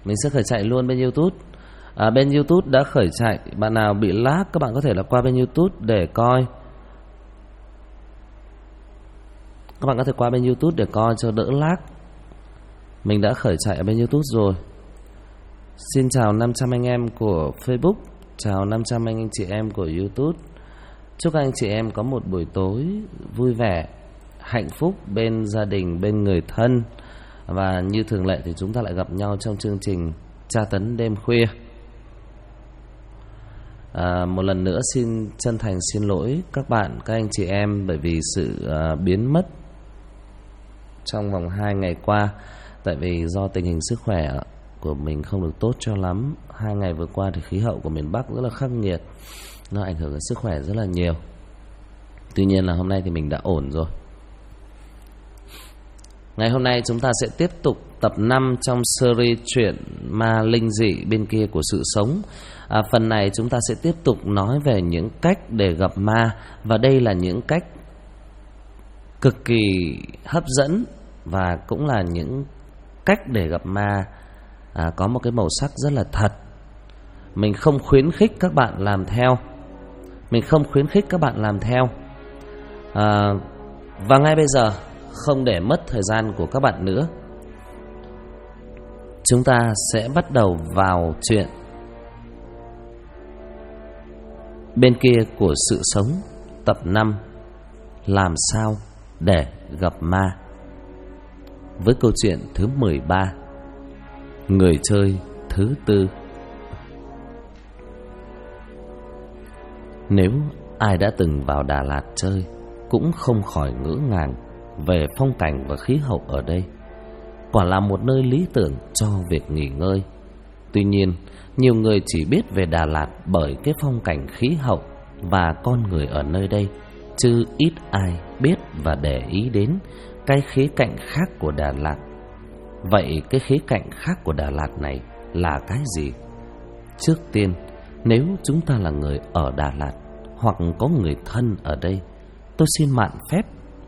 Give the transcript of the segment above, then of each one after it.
Mình sẽ khởi chạy luôn bên YouTube. Bên YouTube đã khởi chạy. Bạn nào bị lag các bạn có thể là qua bên YouTube để coi. Các bạn có thể qua bên YouTube để coi cho đỡ lag. Mình đã khởi chạy ở bên YouTube rồi. Xin chào 500 anh em của Facebook, chào 500 anh chị em của YouTube. Chúc anh chị em có một buổi tối vui vẻ, hạnh phúc bên gia đình, bên người thân. Và như thường lệ thì chúng ta lại gặp nhau trong chương trình Tra Tấn Đêm Khuya. Một lần nữa xin chân thành xin lỗi các bạn, các anh chị em bởi vì sự biến mất trong vòng 2 ngày qua. Tại vì do tình hình sức khỏe của mình không được tốt cho lắm. 2 ngày vừa qua thì khí hậu của miền Bắc rất là khắc nghiệt, nó ảnh hưởng đến sức khỏe rất là nhiều. Tuy nhiên là hôm nay thì mình đã ổn rồi. Ngày hôm nay chúng ta sẽ tiếp tục tập 5 trong series truyện ma linh dị bên kia của sự sống. Phần này chúng ta sẽ tiếp tục nói về những cách để gặp ma. Và đây là những cách cực kỳ hấp dẫn và cũng là những cách để gặp ma có một cái màu sắc rất là thật. Mình không khuyến khích các bạn làm theo. Và ngay bây giờ, không để mất thời gian của các bạn nữa, chúng ta sẽ bắt đầu vào chuyện bên kia của sự sống, tập 5, làm sao để gặp ma, với câu chuyện thứ 13, người chơi thứ 4. Nếu ai đã từng vào Đà Lạt chơi cũng không khỏi ngỡ ngàng về phong cảnh và khí hậu ở đây. Quả là một nơi lý tưởng cho việc nghỉ ngơi. Tuy nhiên, nhiều người chỉ biết về Đà Lạt bởi cái phong cảnh khí hậu và con người ở nơi đây, chứ ít ai biết và để ý đến cái khía cạnh khác của Đà Lạt. Vậy cái khía cạnh khác của Đà Lạt này là cái gì? Trước tiên, nếu chúng ta là người ở Đà Lạt hoặc có người thân ở đây, tôi xin mạn phép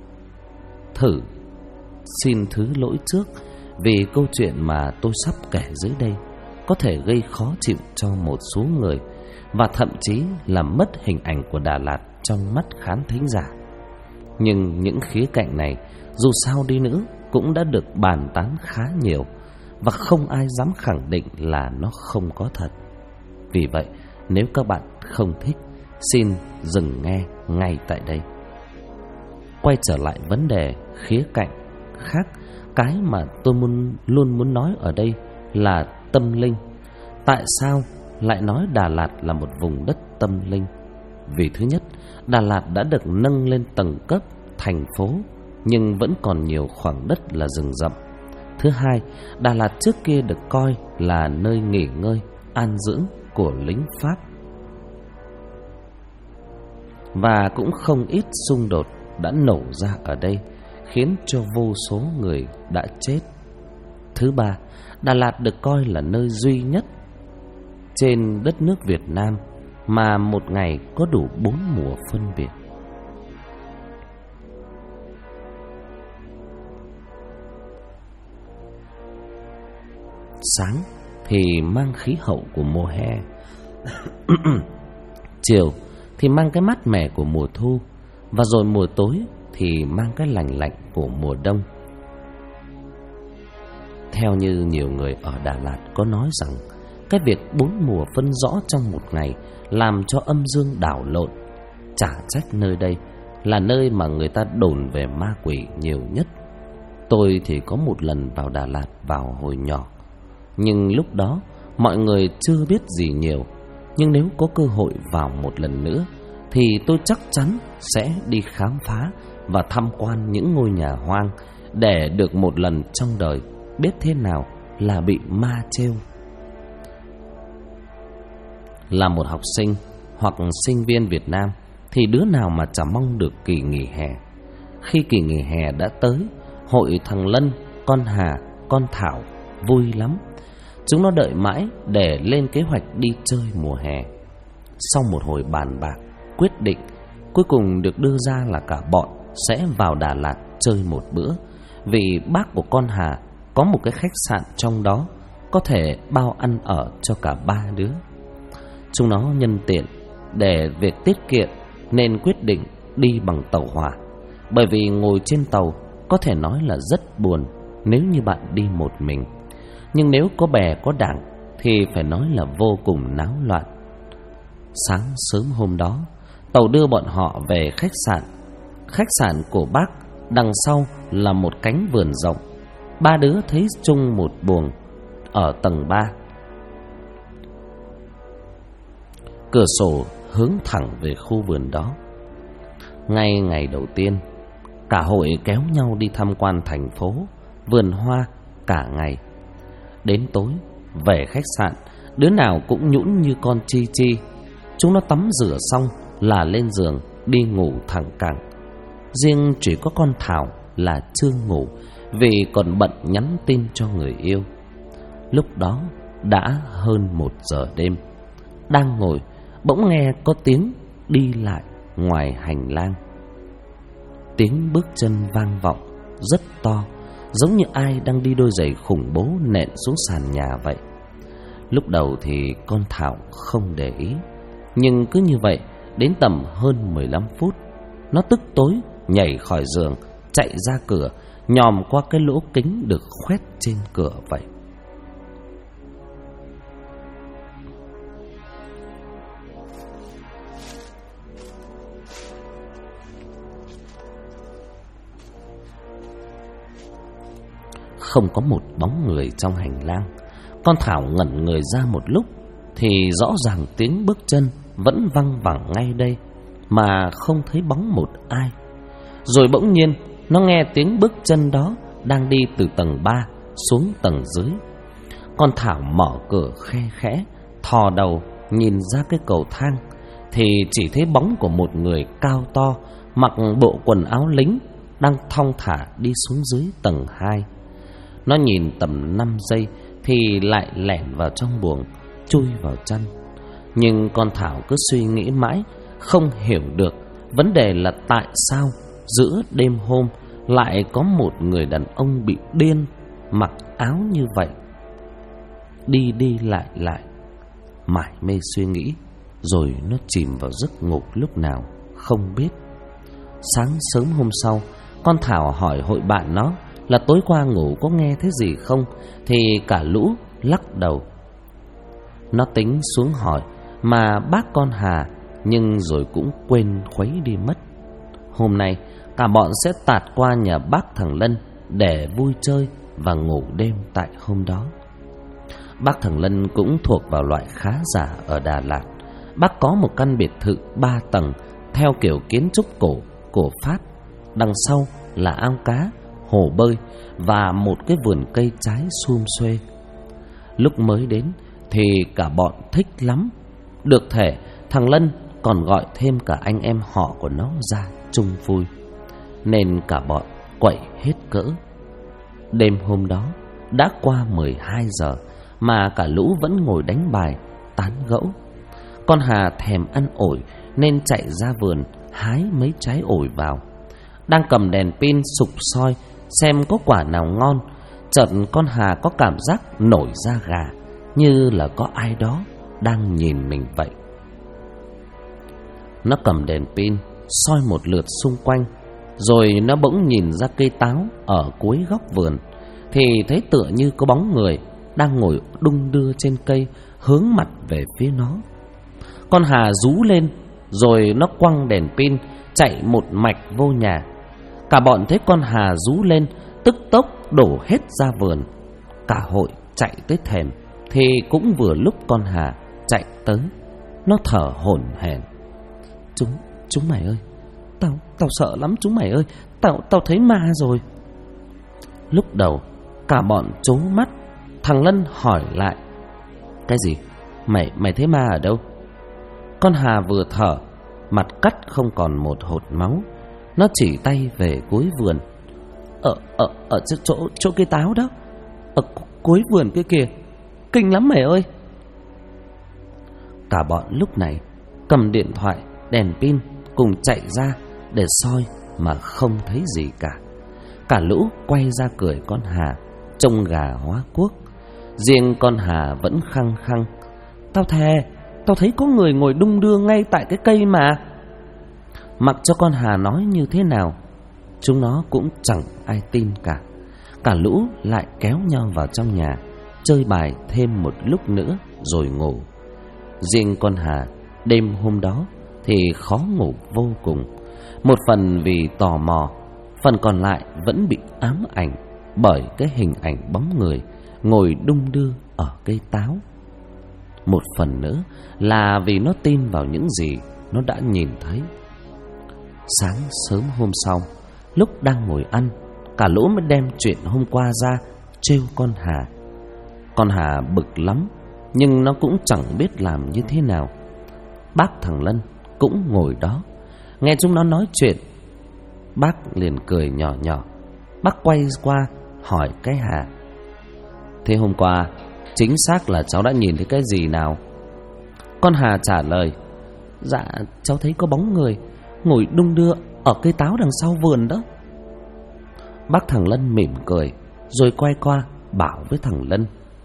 xin thứ lỗi trước vì câu chuyện mà tôi sắp kể dưới đây có thể gây khó chịu cho một số người và thậm chí làm mất hình ảnh của Đà Lạt trong mắt khán thính giả. Nhưng những khía cạnh này dù sao đi nữa cũng đã được bàn tán khá nhiều và không ai dám khẳng định là nó không có thật. Vì vậy, nếu các bạn không thích, xin dừng nghe ngay tại đây. Quay trở lại vấn đề khía cạnh khác, cái mà tôi luôn muốn nói ở đây là tâm linh. Tại sao lại nói Đà Lạt là một vùng đất tâm linh? Vì thứ nhất, Đà Lạt đã được nâng lên tầng cấp thành phố, nhưng vẫn còn nhiều khoảng đất là rừng rậm. Thứ hai, Đà Lạt trước kia được coi là nơi nghỉ ngơi, an dưỡng của lính Pháp, và cũng không ít xung đột đã nổ ra ở đây, khiến cho vô số người đã chết. Thứ ba, Đà Lạt được coi là nơi duy nhất trên đất nước Việt Nam mà một ngày có đủ 4 mùa phân biệt. Sáng thì mang khí hậu của mùa hè, chiều thì mang cái mát mẻ của mùa thu, và rồi mùa tối thì mang cái lành lạnh của mùa đông. Theo như nhiều người ở Đà Lạt có nói rằng, cái việc 4 mùa phân rõ trong một ngày làm cho âm dương đảo lộn. Chả trách nơi đây là nơi mà người ta đồn về ma quỷ nhiều nhất. Tôi thì có một lần vào Đà Lạt vào hồi nhỏ, nhưng lúc đó mọi người chưa biết gì nhiều. Nhưng nếu có cơ hội vào một lần nữa thì tôi chắc chắn sẽ đi khám phá và tham quan những ngôi nhà hoang, để được một lần trong đời biết thế nào là bị ma trêu. Là một học sinh hoặc sinh viên Việt Nam thì đứa nào mà chả mong được kỳ nghỉ hè. Khi kỳ nghỉ hè đã tới, hội thằng Lân, con Hà, con Thảo vui lắm. Chúng nó đợi mãi để lên kế hoạch đi chơi mùa hè. Sau một hồi bàn bạc, quyết định cuối cùng được đưa ra là cả bọn sẽ vào Đà Lạt chơi một bữa. Vì bác của con Hà có một cái khách sạn trong đó, có thể bao ăn ở cho cả ba đứa. Chúng nó nhân tiện để việc tiết kiệm nên quyết định đi bằng tàu hỏa, bởi vì ngồi trên tàu có thể nói là rất buồn nếu như bạn đi một mình. Nhưng nếu có bè có đảng thì phải nói là vô cùng náo loạn. Sáng sớm hôm đó, tàu đưa bọn họ về khách sạn. Khách sạn của bác đằng sau là một cánh vườn rộng. Ba đứa thấy chung một buồng ở tầng 3. Cửa sổ hướng thẳng về khu vườn đó. Ngay ngày đầu tiên, cả hội kéo nhau đi tham quan thành phố, vườn hoa cả ngày. Đến tối, về khách sạn, đứa nào cũng nhũn như con chi chi. Chúng nó tắm rửa xong là lên giường đi ngủ thẳng cẳng. Riêng chỉ có con Thảo là chưa ngủ, vì còn bận nhắn tin cho người yêu. Lúc đó đã hơn 1 giờ đêm. Đang ngồi, bỗng nghe có tiếng đi lại ngoài hành lang. Tiếng bước chân vang vọng rất to, giống như ai đang đi đôi giày khủng bố nện xuống sàn nhà vậy. Lúc đầu thì con Thảo không để ý, nhưng cứ như vậy đến tầm hơn 15 phút, nó tức tối nhảy khỏi giường, chạy ra cửa, nhòm qua cái lỗ kính được khoét trên cửa vậy. Không có một bóng người trong hành lang. Con Thảo ngẩn người ra một lúc thì rõ ràng tiếng bước chân vẫn văng vẳng ngay đây, mà không thấy bóng một ai. Rồi bỗng nhiên nó nghe tiếng bước chân đó đang đi từ tầng 3 xuống tầng dưới. Con Thảo mở cửa khe khẽ, thò đầu nhìn ra cái cầu thang thì chỉ thấy bóng của một người cao to, mặc bộ quần áo lính, đang thong thả đi xuống dưới tầng 2. Nó nhìn tầm 5 giây thì lại lẻn vào trong buồng, chui vào chăn. Nhưng con Thảo cứ suy nghĩ mãi, không hiểu được vấn đề là tại sao giữa đêm hôm lại có một người đàn ông bị điên, mặc áo như vậy, đi đi lại lại. Mải mê suy nghĩ, rồi nó chìm vào giấc ngủ lúc nào không biết. Sáng sớm hôm sau, con Thảo hỏi hội bạn nó là tối qua ngủ có nghe thấy gì không, thì cả lũ lắc đầu. Nó tính xuống hỏi mà bác con Hà, nhưng rồi cũng quên khuấy đi mất. Hôm nay cả bọn sẽ tạt qua nhà bác thằng Lân để vui chơi và ngủ đêm tại hôm đó. Bác thằng Lân cũng thuộc vào loại khá giả ở Đà Lạt. Bác có một căn biệt thự 3 tầng theo kiểu kiến trúc cổ Pháp. Đằng sau là ao cá, hồ bơi và một cái vườn cây trái sum xuê. Lúc mới đến thì cả bọn thích lắm. Được thể thằng Lân còn gọi thêm cả anh em họ của nó ra chung vui, nên cả bọn quậy hết cỡ. Đêm hôm đó đã qua 12 giờ mà cả lũ vẫn ngồi đánh bài, tán gẫu. Con Hà thèm ăn ổi nên chạy ra vườn hái mấy trái ổi vào. Đang cầm đèn pin sục soi xem có quả nào ngon, chợt con Hà có cảm giác nổi da gà, như là có ai đó đang nhìn mình vậy. Nó cầm đèn pin soi một lượt xung quanh, rồi nó bỗng nhìn ra cây táo ở cuối góc vườn, thì thấy tựa như có bóng người đang ngồi đung đưa trên cây, hướng mặt về phía nó. Con Hà rú lên, rồi nó quăng đèn pin chạy một mạch vô nhà. Cả bọn thấy con Hà rú lên, tức tốc đổ hết ra vườn. Cả hội chạy tới thềm thì cũng vừa lúc con Hà chạy tới. Nó thở hổn hển: Chúng mày ơi, Tao sợ lắm chúng mày ơi, Tao thấy ma rồi. Lúc đầu cả bọn trố mắt. Thằng Lân hỏi lại: Cái gì? Mày thấy ma ở đâu? Con Hà vừa thở, mặt cắt không còn một hột máu. Nó chỉ tay về cuối vườn: Ở chỗ cây táo đó, ở cuối vườn kia kìa, kinh lắm mày ơi. Cả bọn lúc này cầm điện thoại, đèn pin cùng chạy ra để soi mà không thấy gì cả. Cả lũ quay ra cười con Hà trông gà hóa cuốc. Riêng con Hà vẫn khăng khăng: Tao thề, tao thấy có người ngồi đung đưa ngay tại cái cây mà. Mặc cho con Hà nói như thế nào, chúng nó cũng chẳng ai tin cả. Cả lũ lại kéo nhau vào trong nhà, chơi bài thêm một lúc nữa rồi ngủ. Riêng con Hà đêm hôm đó thì khó ngủ vô cùng. Một phần vì tò mò, phần còn lại vẫn bị ám ảnh bởi cái hình ảnh bóng người ngồi đung đưa ở cây táo. Một phần nữa là vì nó tin vào những gì nó đã nhìn thấy. Sáng sớm hôm sau, lúc đang ngồi ăn, cả lũ mới đem chuyện hôm qua ra trêu con Hà. Con Hà bực lắm, nhưng nó cũng chẳng biết làm như thế nào. Bác thằng Lân cũng ngồi đó, nghe chúng nó nói chuyện, bác liền cười nhỏ nhỏ. Bác quay qua hỏi cái Hà: Thế hôm qua chính xác là cháu đã nhìn thấy cái gì nào? Con Hà trả lời: Dạ, cháu thấy có bóng người ngồi đung đưa ở cây táo đằng sau vườn đó. Bác thằng Lân mỉm cười, rồi quay qua bảo với thằng Lân: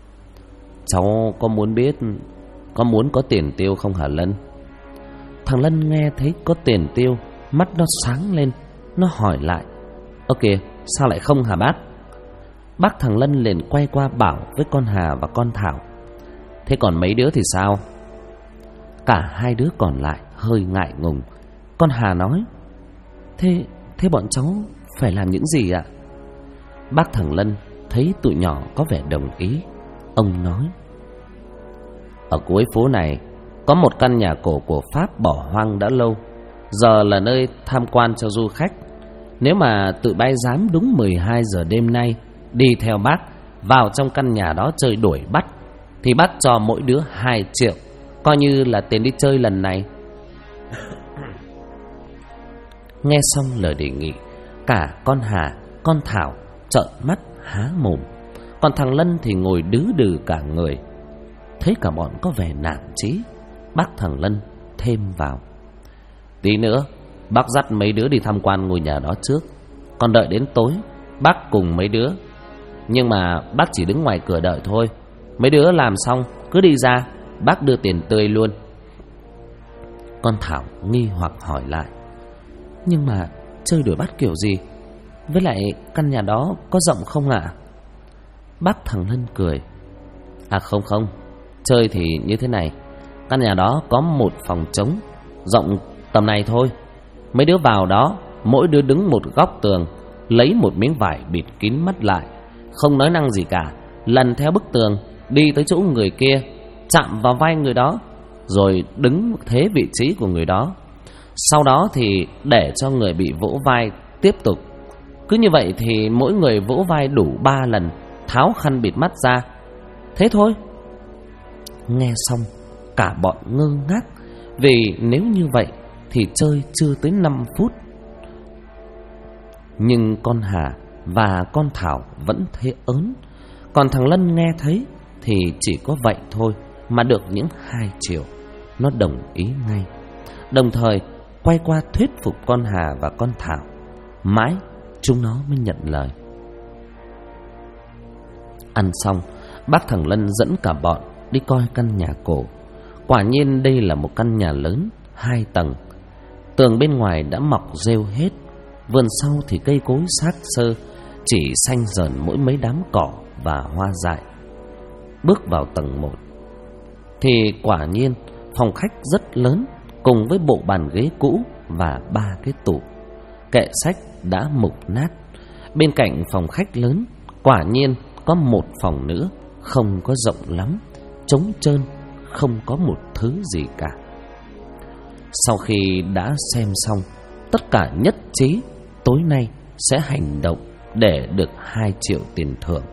Cháu có muốn có tiền tiêu không hả Lân? Thằng Lân nghe thấy có tiền tiêu, mắt nó sáng lên. Nó hỏi lại: Ơ kìa, sao lại không hả bác? Bác thằng Lân liền quay qua bảo với con Hà và con Thảo: Thế còn mấy đứa thì sao? Cả hai đứa còn lại hơi ngại ngùng. Con Hà nói: Thế bọn cháu phải làm những gì ạ? Bác thằng Lân thấy tụi nhỏ có vẻ đồng ý. Ông nói: Ở cuối phố này có một căn nhà cổ của Pháp bỏ hoang đã lâu, giờ là nơi tham quan cho du khách. Nếu mà tụi bay dám đúng 12 giờ đêm nay đi theo bác vào trong căn nhà đó chơi đuổi bắt, thì bác cho mỗi đứa 2 triệu, coi như là tiền đi chơi lần này. Nghe xong lời đề nghị, cả con Hà, con Thảo trợn mắt há mồm. Còn thằng Lân thì ngồi đứ đừ cả người. Thấy cả bọn có vẻ nản chí, bác thằng Lân thêm vào: Tí nữa bác dắt mấy đứa đi tham quan ngôi nhà đó trước, còn đợi đến tối bác cùng mấy đứa. Nhưng mà bác chỉ đứng ngoài cửa đợi thôi. Mấy đứa làm xong cứ đi ra, bác đưa tiền tươi luôn. Con Thảo nghi hoặc hỏi lại: Nhưng mà chơi đuổi bắt kiểu gì? Với lại căn nhà đó có rộng không ạ? Bác thằng Lân cười: Không, chơi thì như thế này. Căn nhà đó có một phòng trống rộng tầm này thôi. Mấy đứa vào đó, mỗi đứa đứng một góc tường, lấy một miếng vải bịt kín mắt lại, không nói năng gì cả, lần theo bức tường đi tới chỗ người kia, chạm vào vai người đó, rồi đứng thế vị trí của người đó. Sau đó thì để cho người bị vỗ vai tiếp tục. Cứ như vậy thì mỗi người vỗ vai đủ 3 lần, tháo khăn bịt mắt ra. Thế thôi. Nghe xong cả bọn ngơ ngác, vì nếu như vậy thì chơi chưa tới 5 phút. Nhưng con Hà và con Thảo vẫn thấy ớn. Còn thằng Lân nghe thấy thì chỉ có vậy thôi mà được những 2 triệu. Nó đồng ý ngay, đồng thời quay qua thuyết phục con Hà và con Thảo. Mãi chúng nó mới nhận lời. Ăn xong, bác thằng Lân dẫn cả bọn đi coi căn nhà cổ. Quả nhiên đây là một căn nhà lớn 2 tầng. Tường bên ngoài đã mọc rêu hết, vườn sau thì cây cối xác xơ, chỉ xanh dờn mỗi mấy đám cỏ và hoa dại. Bước vào tầng 1 thì quả nhiên phòng khách rất lớn, cùng với bộ bàn ghế cũ và 3 cái tủ. Kệ sách đã mục nát. Bên cạnh phòng khách lớn quả nhiên có một phòng nữa, không có rộng lắm, trống trơn, không có một thứ gì cả. Sau khi đã xem xong, tất cả nhất trí tối nay sẽ hành động để được 2 triệu tiền thưởng.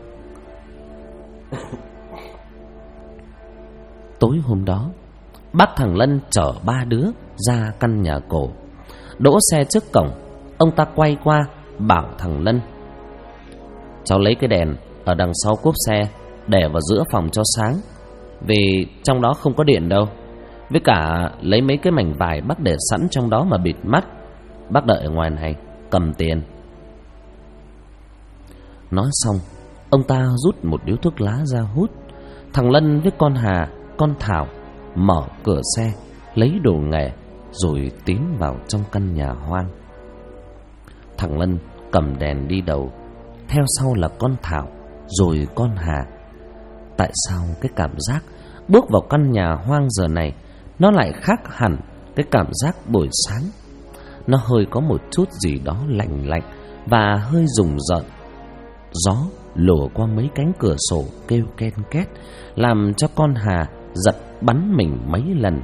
Tối hôm đó, bác thằng Lân chở 3 đứa ra căn nhà cổ. Đỗ xe trước cổng, ông ta quay qua bảo thằng Lân: Cháu lấy cái đèn ở đằng sau cốp xe để vào giữa phòng cho sáng, vì trong đó không có điện đâu. Với cả lấy mấy cái mảnh vải bác để sẵn trong đó mà bịt mắt. Bác đợi ở ngoài này, cầm tiền. Nói xong, ông ta rút một điếu thuốc lá ra hút, Thằng Lân với con Hà, con Thảo mở cửa xe, lấy đồ nghề rồi tiến vào trong căn nhà hoang. Thằng Lân cầm đèn đi đầu, theo sau là con Thảo, rồi con Hà. Tại sao cái cảm giác bước vào căn nhà hoang giờ này nó lại khác hẳn cái cảm giác buổi sáng? Nó hơi có một chút gì đó lạnh lạnh và hơi rùng rợn. Gió lùa qua mấy cánh cửa sổ kêu ken két, làm cho con Hà giật bắn mình mấy lần.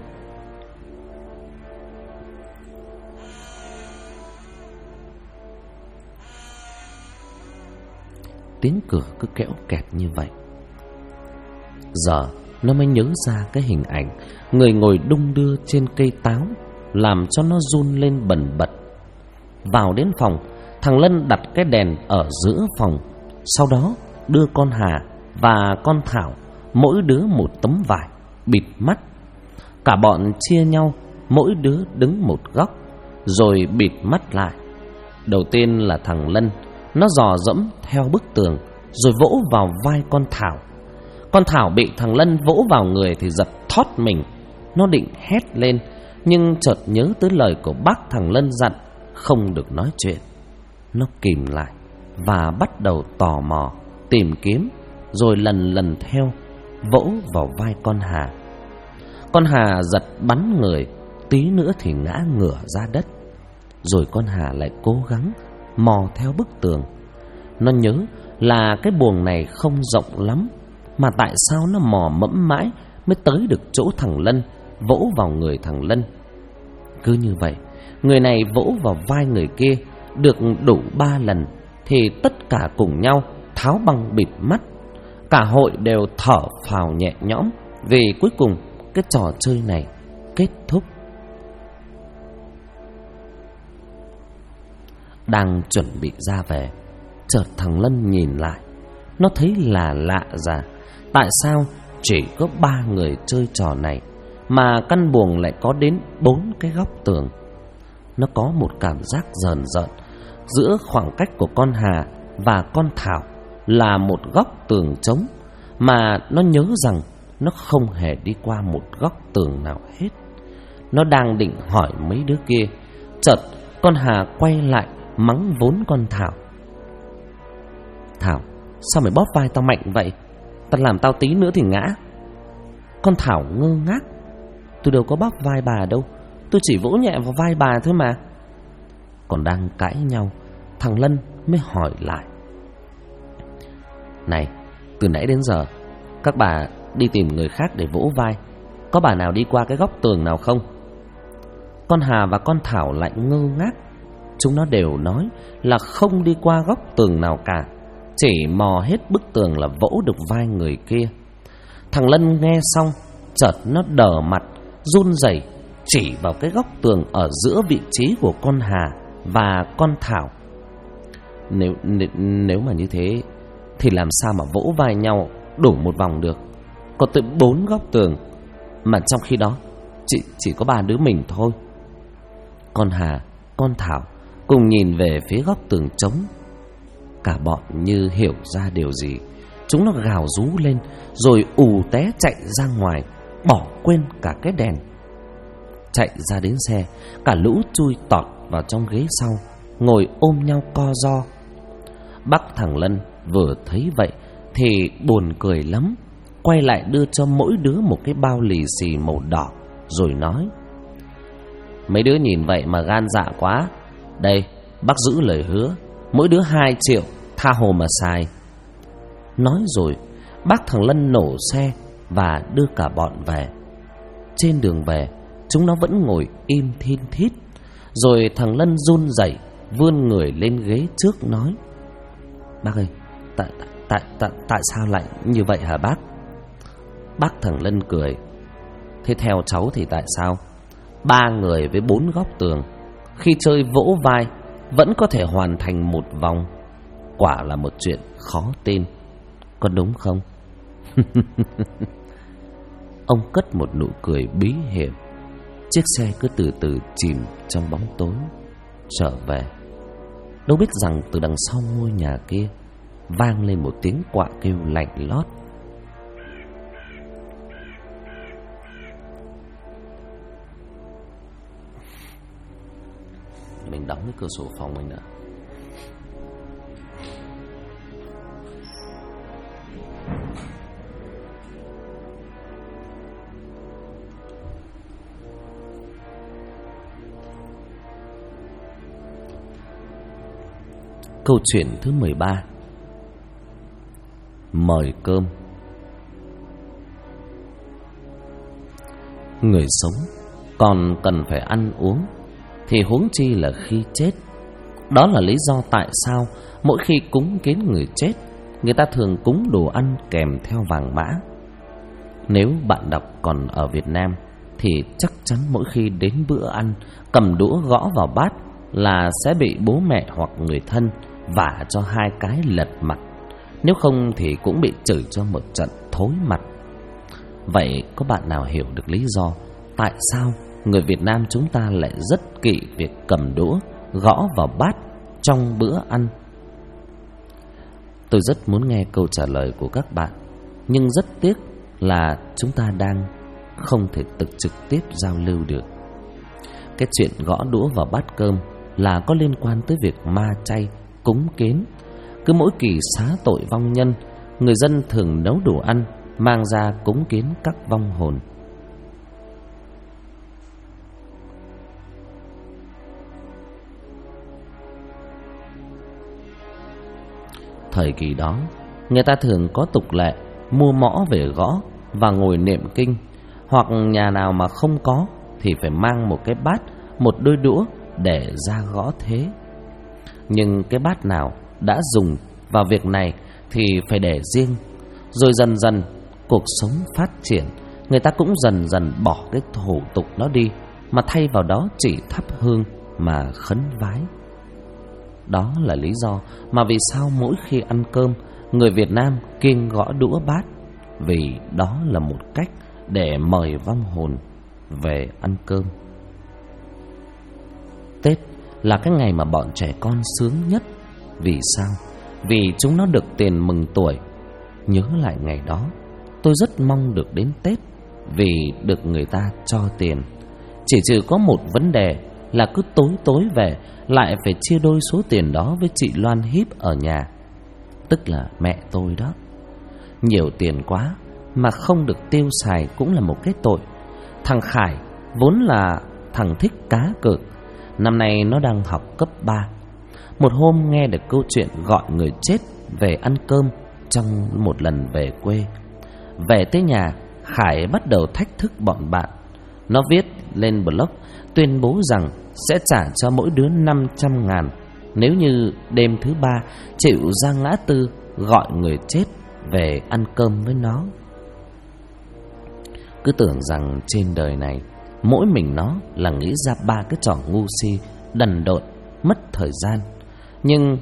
Tiếng cửa cứ kéo kẹt như vậy. Giờ nó mới nhớ ra cái hình ảnh người ngồi đung đưa trên cây táo, làm cho nó run lên bần bật. Vào đến phòng, thằng Lân đặt cái đèn ở giữa phòng, sau đó đưa con Hà và con Thảo mỗi đứa một tấm vải bịt mắt. Cả bọn chia nhau, mỗi đứa đứng một góc rồi bịt mắt lại. Đầu tiên là thằng Lân, nó dò dẫm theo bức tường rồi vỗ vào vai con Thảo. Con Thảo bị thằng Lân vỗ vào người thì giật thót mình. Nó định hét lên, nhưng chợt nhớ tới lời của bác thằng Lân dặn không được nói chuyện. Nó kìm lại và bắt đầu tò mò tìm kiếm, rồi lần lần theo vỗ vào vai con Hà. Con Hà giật bắn người, tí nữa thì ngã ngửa ra đất. Rồi con Hà lại cố gắng mò theo bức tường. Nó nhớ là cái buồng này không rộng lắm, mà tại sao nó mò mẫm mãi mới tới được chỗ thằng Lân, vỗ vào người thằng Lân. Cứ như vậy, người này vỗ vào vai người kia được đủ 3 lần thì tất cả cùng nhau tháo băng bịt mắt. Cả hội đều thở phào nhẹ nhõm vì cuối cùng cái trò chơi này kết thúc. Đang chuẩn bị ra về, chợt thằng Lân nhìn lại. Nó thấy là lạ ra, tại sao chỉ có 3 người chơi trò này mà căn buồng lại có đến 4 cái góc tường. Nó có một cảm giác rờn rợn. Giữa khoảng cách của con Hà và con Thảo là một góc tường trống, mà nó nhớ rằng nó không hề đi qua một góc tường nào hết. Nó đang định hỏi mấy đứa kia, chợt con Hà quay lại mắng vốn con Thảo. Thảo, sao mày bóp vai tao mạnh vậy? Tao làm tao tí nữa thì ngã. Con Thảo ngơ ngác. Tôi đâu có bóp vai bà đâu, tôi chỉ vỗ nhẹ vào vai bà thôi mà. Còn đang cãi nhau, thằng Lân mới hỏi lại. Này, từ nãy đến giờ các bà đi tìm người khác để vỗ vai, có bà nào đi qua cái góc tường nào không? Con Hà và con Thảo lại ngơ ngác. Chúng nó đều nói là không đi qua góc tường nào cả, chỉ mò hết bức tường là vỗ được vai người kia. Thằng Lân nghe xong, chợt nó đờ mặt, run rẩy chỉ vào cái góc tường ở giữa vị trí của con Hà và con Thảo. Nếu mà như thế thì làm sao mà vỗ vai nhau đủ một vòng được? Có tới 4 góc tường, mà trong khi đó chỉ có 3 đứa mình thôi. Con Hà, con Thảo cùng nhìn về phía góc tường trống. Cả bọn như hiểu ra điều gì, chúng nó gào rú lên rồi ù té chạy ra ngoài, bỏ quên cả cái đèn. Chạy ra đến xe, cả lũ chui tọt vào trong ghế sau, ngồi ôm nhau co ro. Bác thằng Lân vừa thấy vậy thì buồn cười lắm, quay lại đưa cho mỗi đứa một cái bao lì xì màu đỏ, rồi nói: Mấy đứa nhìn vậy mà gan dạ quá. Đây, bác giữ lời hứa, mỗi đứa 2 triệu, tha hồ mà xài. Nói rồi, bác thằng Lân nổ xe và đưa cả bọn về. Trên đường về, chúng nó vẫn ngồi im thin thít. Rồi thằng Lân run rẩy vươn người lên ghế trước nói: Bác ơi, tại sao lại như vậy hả bác? Bác thằng Lân cười: Thế theo cháu thì tại sao 3 người với 4 góc tường, khi chơi vỗ vai vẫn có thể hoàn thành một vòng? Quả là một chuyện khó tin, có đúng không? Ông cất một nụ cười bí hiểm. Chiếc xe cứ từ từ chìm trong bóng tối trở về. Đâu biết rằng từ đằng sau ngôi nhà kia vang lên một tiếng quạ kêu lạnh lót. còn đóng cái cửa sổ phòng mình nữa. Câu chuyện thứ 13. Mời cơm. Người sống còn cần phải ăn uống, thì huống chi là khi chết. Đó là lý do tại sao mỗi khi cúng kiến người chết, người ta thường cúng đồ ăn kèm theo vàng mã. Nếu bạn đọc còn ở Việt Nam thì chắc chắn mỗi khi đến bữa ăn, cầm đũa gõ vào bát là sẽ bị bố mẹ hoặc người thân vả cho 2 cái lật mặt. Nếu không thì cũng bị chửi cho một trận thối mặt. Vậy có bạn nào hiểu được lý do tại sao người Việt Nam chúng ta lại rất kỵ việc cầm đũa gõ vào bát trong bữa ăn? Tôi rất muốn nghe câu trả lời của các bạn, nhưng rất tiếc là chúng ta đang không thể trực tiếp giao lưu được. Cái chuyện gõ đũa vào bát cơm là có liên quan tới việc ma chay, cúng kiến. Cứ mỗi kỳ xá tội vong nhân, người dân thường nấu đồ ăn mang ra cúng kiến các vong hồn. Thời kỳ đó, người ta thường có tục lệ mua mõ về gõ và ngồi niệm kinh, hoặc nhà nào mà không có thì phải mang một cái bát, một đôi đũa để ra gõ thế. Nhưng cái bát nào đã dùng vào việc này thì phải để riêng. Rồi dần dần cuộc sống phát triển, người ta cũng dần dần bỏ cái thủ tục đó đi, mà thay vào đó chỉ thắp hương mà khấn vái. Đó là lý do mà vì sao mỗi khi ăn cơm, người Việt Nam kiêng gõ đũa bát, vì đó là một cách để mời vong hồn về ăn cơm. Tết là cái ngày mà bọn trẻ con sướng nhất. Vì sao? Vì chúng nó được tiền mừng tuổi. Nhớ lại ngày đó, tôi rất mong được đến Tết, vì được người ta cho tiền. Chỉ trừ có một vấn đề là cứ tối về lại phải chia đôi số tiền đó với chị Loan Híp ở nhà, tức là mẹ tôi đó. Nhiều tiền quá mà không được tiêu xài cũng là một cái tội. Thằng Khải vốn là thằng thích cá cược, năm nay nó đang học cấp 3. Một hôm nghe được câu chuyện gọi người chết về ăn cơm trong một lần về quê. Về tới nhà, Khải bắt đầu thách thức bọn bạn. Nó viết lên blog tuyên bố rằng sẽ trả cho mỗi đứa 500.000 nếu như đêm thứ 3 chịu ra ngã tư gọi người chết về ăn cơm với nó. Cứ tưởng rằng trên đời này mỗi mình nó là nghĩ ra 3 cái trò ngu si, đần độn, mất thời gian. Nhưng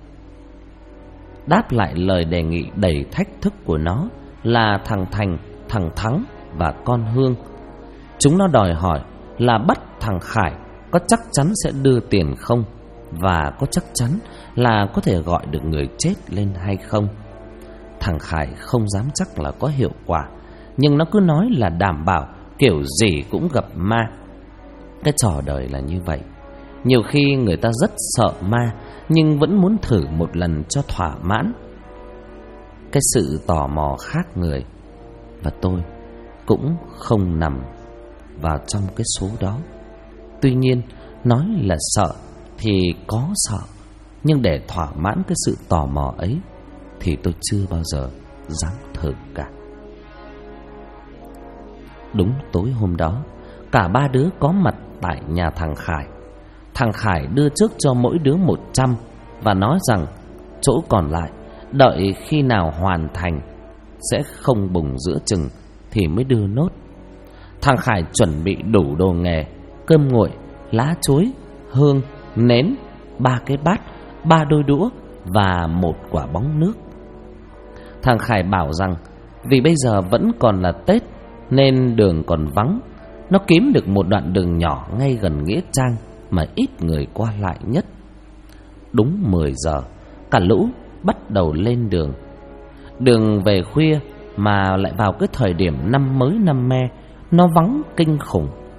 đáp lại lời đề nghị đầy thách thức của nó là thằng Thành, thằng Thắng và con Hương. Chúng nó đòi hỏi là bắt thằng Khải có chắc chắn sẽ đưa tiền không, và có chắc chắn là có thể gọi được người chết lên hay không. Thằng Khải không dám chắc là có hiệu quả, nhưng nó cứ nói là đảm bảo, kiểu gì cũng gặp ma. Cái trò đời là như vậy. Nhiều khi người ta rất sợ ma, nhưng vẫn muốn thử một lần cho thỏa mãn cái sự tò mò khác người. Và tôi cũng không nằm vào trong cái số đó. Tuy nhiên, nói là sợ thì có sợ, nhưng để thỏa mãn cái sự tò mò ấy thì tôi chưa bao giờ dám thử cả. Đúng tối hôm đó, cả 3 đứa có mặt tại nhà thằng Khải. Thằng Khải đưa trước cho mỗi đứa 100 và nói rằng chỗ còn lại đợi khi nào hoàn thành sẽ không bùng giữa chừng thì mới đưa nốt. Thằng Khải chuẩn bị đủ đồ nghề: cơm nguội, lá chuối, hương, nến, 3 cái bát, 3 đôi đũa và 1 quả bóng nước. Thằng Khải bảo rằng vì bây giờ vẫn còn là Tết nên đường còn vắng. Nó kiếm được một đoạn đường nhỏ ngay gần nghĩa trang mà ít người qua lại nhất. Đúng 10 giờ, cả lũ bắt đầu lên đường. Đường về khuya mà lại vào cái thời điểm năm mới năm me, nó vắng kinh khủng.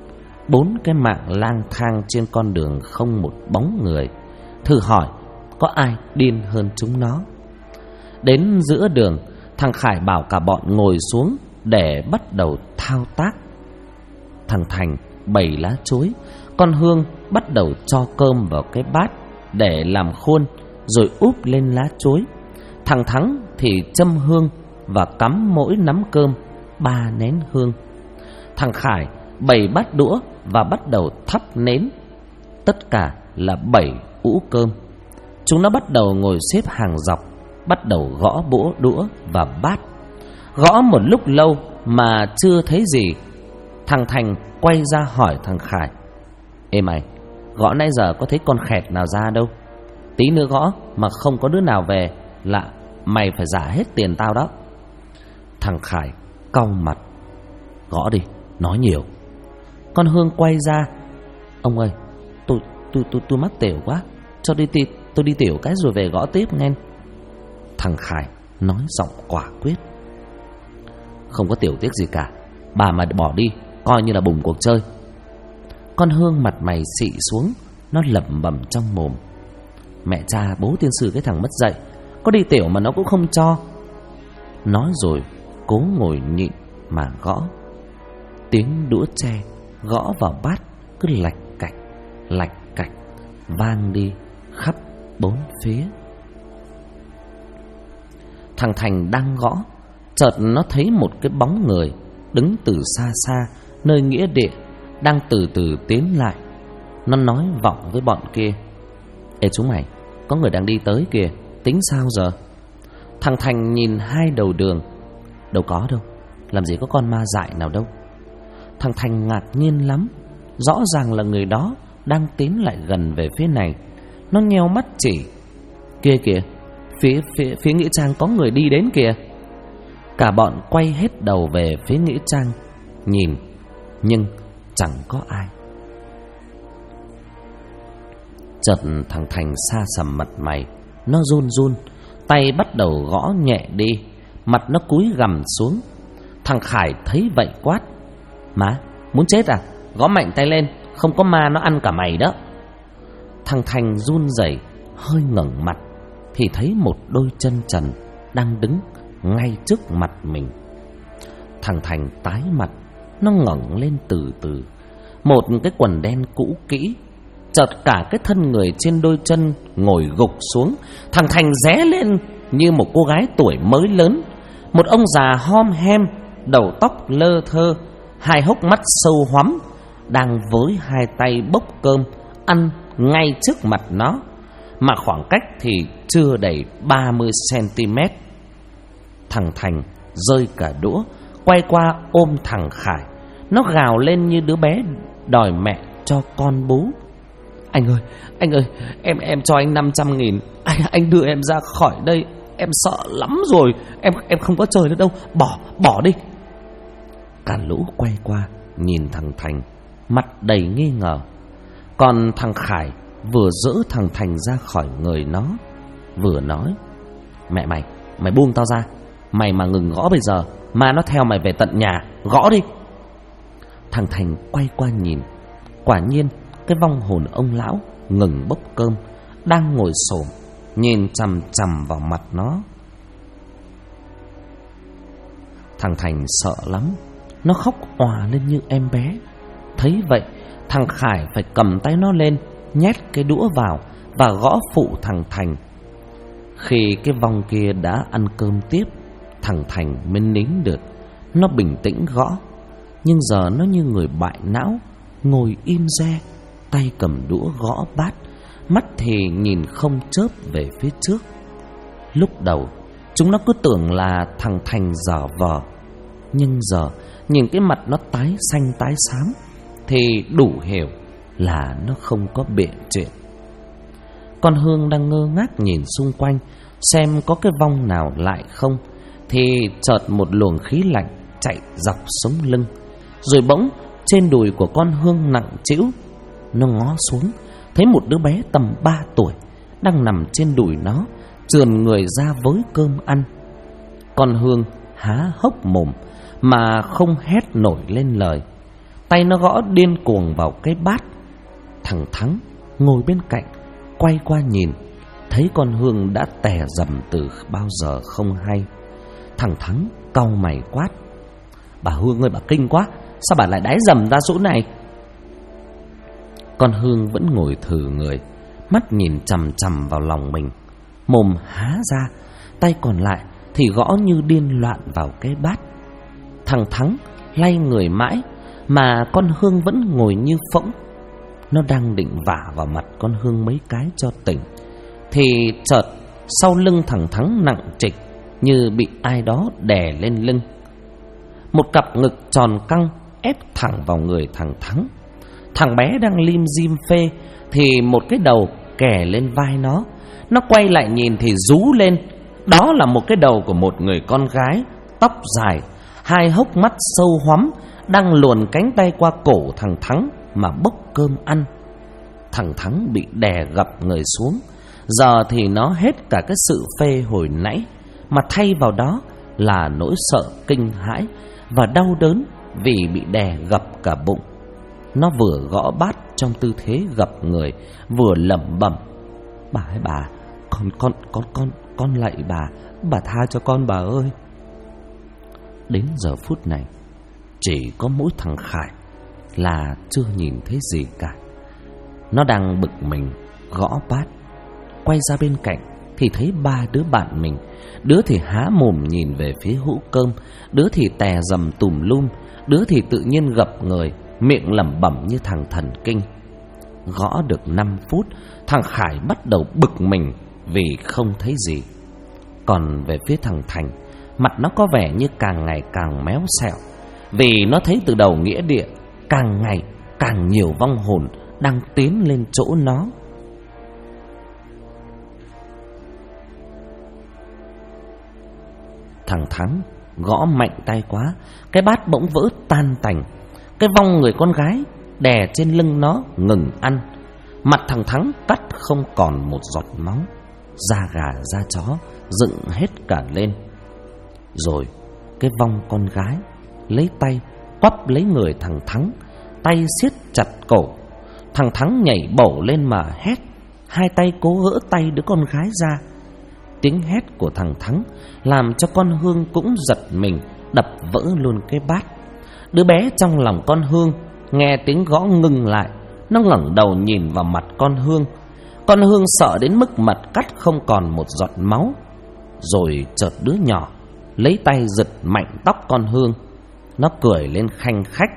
4 cái mạng lang thang trên con đường không một bóng người. Thử hỏi có ai điên hơn chúng nó. Đến giữa đường, thằng Khải bảo cả bọn ngồi xuống để bắt đầu thao tác. Thằng Thành bày lá chuối, con Hương bắt đầu cho cơm vào cái bát để làm khuôn rồi úp lên lá chuối. Thằng Thắng thì châm hương và cắm mỗi nắm cơm 3 nén hương. Thằng Khải bày bát đũa và bắt đầu thắp nến. Tất cả là 7 ũ cơm. Chúng nó bắt đầu ngồi xếp hàng dọc, bắt đầu gõ đũa và bát. Gõ một lúc lâu mà chưa thấy gì. Thằng Thành quay ra hỏi thằng Khải: Ê mày, gõ nãy giờ có thấy con khẹt nào ra đâu? Tí nữa gõ mà không có đứa nào về là mày phải trả hết tiền tao đó. Thằng Khải cau mặt: Gõ đi, nói nhiều. Con Hương quay ra: Ông ơi, tôi mắc tiểu quá, cho tôi đi tiểu cái rồi về gõ tiếp nghe. Thằng Khải nói giọng quả quyết: Không có tiểu tiết gì cả, bà mà bỏ đi coi như là bùng cuộc chơi. Con Hương mặt mày xị xuống, nó lẩm bẩm trong mồm: Mẹ cha bố tiên sư cái thằng mất dạy, có đi tiểu mà nó cũng không cho. Nói rồi cố ngồi nhịn mà gõ. Tiếng đũa tre gõ vào bát cứ lạch cạch vang đi khắp 4 phía. Thằng Thành đang gõ, chợt nó thấy một cái bóng người đứng từ xa xa nơi nghĩa địa, đang từ từ tiến lại. Nó nói vọng với bọn kia: Ê chúng mày, có người đang đi tới kìa, tính sao giờ? Thằng Thành nhìn hai đầu đường: Đâu có đâu, làm gì có con ma dại nào đâu. Thằng Thành ngạc nhiên lắm. Rõ ràng là người đó đang tiến lại gần về phía này. Nó nheo mắt chỉ: Kia kìa, phía nghĩa trang có người đi đến kìa. Cả bọn quay hết đầu về phía nghĩa trang nhìn, nhưng chẳng có ai. Chợt thằng Thành sa sầm mặt mày, nó run, tay bắt đầu gõ nhẹ đi, mặt nó cúi gằm xuống. Thằng Khải thấy vậy quát: Má, muốn chết à? Gõ mạnh tay lên, không có ma nó ăn cả mày đó. Thằng Thành run rẩy, hơi ngẩng mặt thì thấy một đôi chân trần đang đứng ngay trước mặt mình. Thằng Thành tái mặt, nó ngẩng lên từ từ. Một cái quần đen cũ kỹ, chợt cả cái thân người trên đôi chân ngồi gục xuống. Thằng Thành ré lên như một cô gái tuổi mới lớn. Một ông già hom hem, đầu tóc lơ thơ, hai hốc mắt sâu hoắm, đang với hai tay bốc cơm ăn ngay trước mặt nó, mà khoảng cách thì chưa đầy 30 cm. Thằng Thành rơi cả đũa, quay qua ôm thằng Khải. Nó gào lên như đứa bé đòi mẹ cho con bú: Anh ơi, em cho anh 500.000, anh đưa em ra khỏi đây, em sợ lắm rồi, em không có chơi nữa đâu, bỏ đi. Cả lũ quay qua nhìn thằng Thành, mặt đầy nghi ngờ. Còn thằng Khải vừa dỡ thằng Thành ra khỏi người nó, vừa nói: Mẹ mày buông tao ra. Mày mà ngừng gõ bây giờ, ma nó theo mày về tận nhà. Gõ đi. Thằng Thành quay qua nhìn, quả nhiên cái vong hồn ông lão ngừng bốc cơm, đang ngồi xổm nhìn chằm chằm vào mặt nó. Thằng Thành sợ lắm, nó khóc òa lên như em bé. Thấy vậy, thằng Khải phải cầm tay nó lên, nhét cái đũa vào và gõ phụ thằng Thành. Khi cái vong kia đã ăn cơm tiếp, thằng Thành mới nín được. Nó bình tĩnh gõ, nhưng giờ nó như người bại não, ngồi im re, tay cầm đũa gõ bát, mắt thì nhìn không chớp về phía trước. Lúc đầu chúng nó cứ tưởng là thằng Thành dở vờ, nhưng giờ nhìn cái mặt nó tái xanh tái xám thì đủ hiểu là nó không có bịa chuyện. Con Hương đang ngơ ngác nhìn xung quanh xem có cái vong nào lại không, thì chợt một luồng khí lạnh chạy dọc sống lưng. Rồi bỗng trên đùi của con Hương nặng trĩu. Nó ngó xuống, thấy một đứa bé tầm 3 tuổi đang nằm trên đùi nó, trườn người ra với cơm ăn. Con Hương há hốc mồm mà không hét nổi lên lời. tay nó gõ điên cuồng vào cái bát. Thằng Thắng ngồi bên cạnh quay qua nhìn, thấy con Hương đã tè dầm từ bao giờ không hay. Thằng Thắng cau mày quát: "Bà Hương ơi, bà kinh quá, sao bà lại đái dầm ra chỗ này?" Con Hương vẫn ngồi thừ người, mắt nhìn chằm chằm vào lòng mình, mồm há ra, tay còn lại thì gõ như điên loạn vào cái bát. Thằng Thắng lay người mãi mà con Hương vẫn ngồi như phỗng. Nó đang định vả vào mặt con Hương mấy cái cho tỉnh, thì chợt sau lưng thằng Thắng nặng trịch, như bị ai đó đè lên lưng. Một cặp ngực tròn căng ép thẳng vào người thằng Thắng. Thằng bé đang lim dim phê thì một cái đầu kè lên vai nó. Nó quay lại nhìn thì rú lên. Đó là một cái đầu của một người con gái, tóc dài, hai hốc mắt sâu hoắm, đang luồn cánh tay qua cổ thằng Thắng mà bốc cơm ăn. Thằng Thắng bị đè gập người xuống. Giờ thì nó hết cả cái sự phê hồi nãy, mà thay vào đó là nỗi sợ kinh hãi và đau đớn vì bị đè gập cả bụng. Nó vừa gõ bát trong tư thế gập người, vừa lẩm bẩm: "Bà ơi bà, con lạy bà tha cho con bà ơi." Đến giờ phút này, chỉ có mỗi thằng Khải là chưa nhìn thấy gì cả. Nó đang bực mình gõ bát. Quay ra bên cạnh thì thấy ba đứa bạn mình. Đứa thì há mồm nhìn về phía hũ cơm, đứa thì tè dầm tùm lum, đứa thì tự nhiên gập người, miệng lẩm bẩm như thằng thần kinh. Gõ được 5 phút, thằng Khải bắt đầu bực mình vì không thấy gì. Còn về phía thằng Thành, mặt nó có vẻ như càng ngày càng méo xẹo, vì nó thấy từ đầu nghĩa địa càng ngày càng nhiều vong hồn đang tiến lên chỗ nó. Thằng Thắng gõ mạnh tay quá, cái bát bỗng vỡ tan tành. Cái vong người con gái đè trên lưng nó ngừng ăn. Mặt thằng Thắng cắt không còn một giọt máu, da gà da chó dựng hết cả lên. Rồi cái vong con gái lấy tay quắp lấy người thằng Thắng, tay siết chặt cổ. Thằng Thắng nhảy bổ lên mà hét, hai tay cố gỡ tay đứa con gái ra. Tiếng hét của thằng Thắng làm cho con Hương cũng giật mình, đập vỡ luôn cái bát. Đứa bé trong lòng con Hương nghe tiếng gõ ngừng lại. Nó ngẩng đầu nhìn vào mặt con Hương. Con Hương sợ đến mức mặt cắt không còn một giọt máu. Rồi chợt đứa nhỏ lấy tay giật mạnh tóc con Hương. Nó cười lên khanh khách.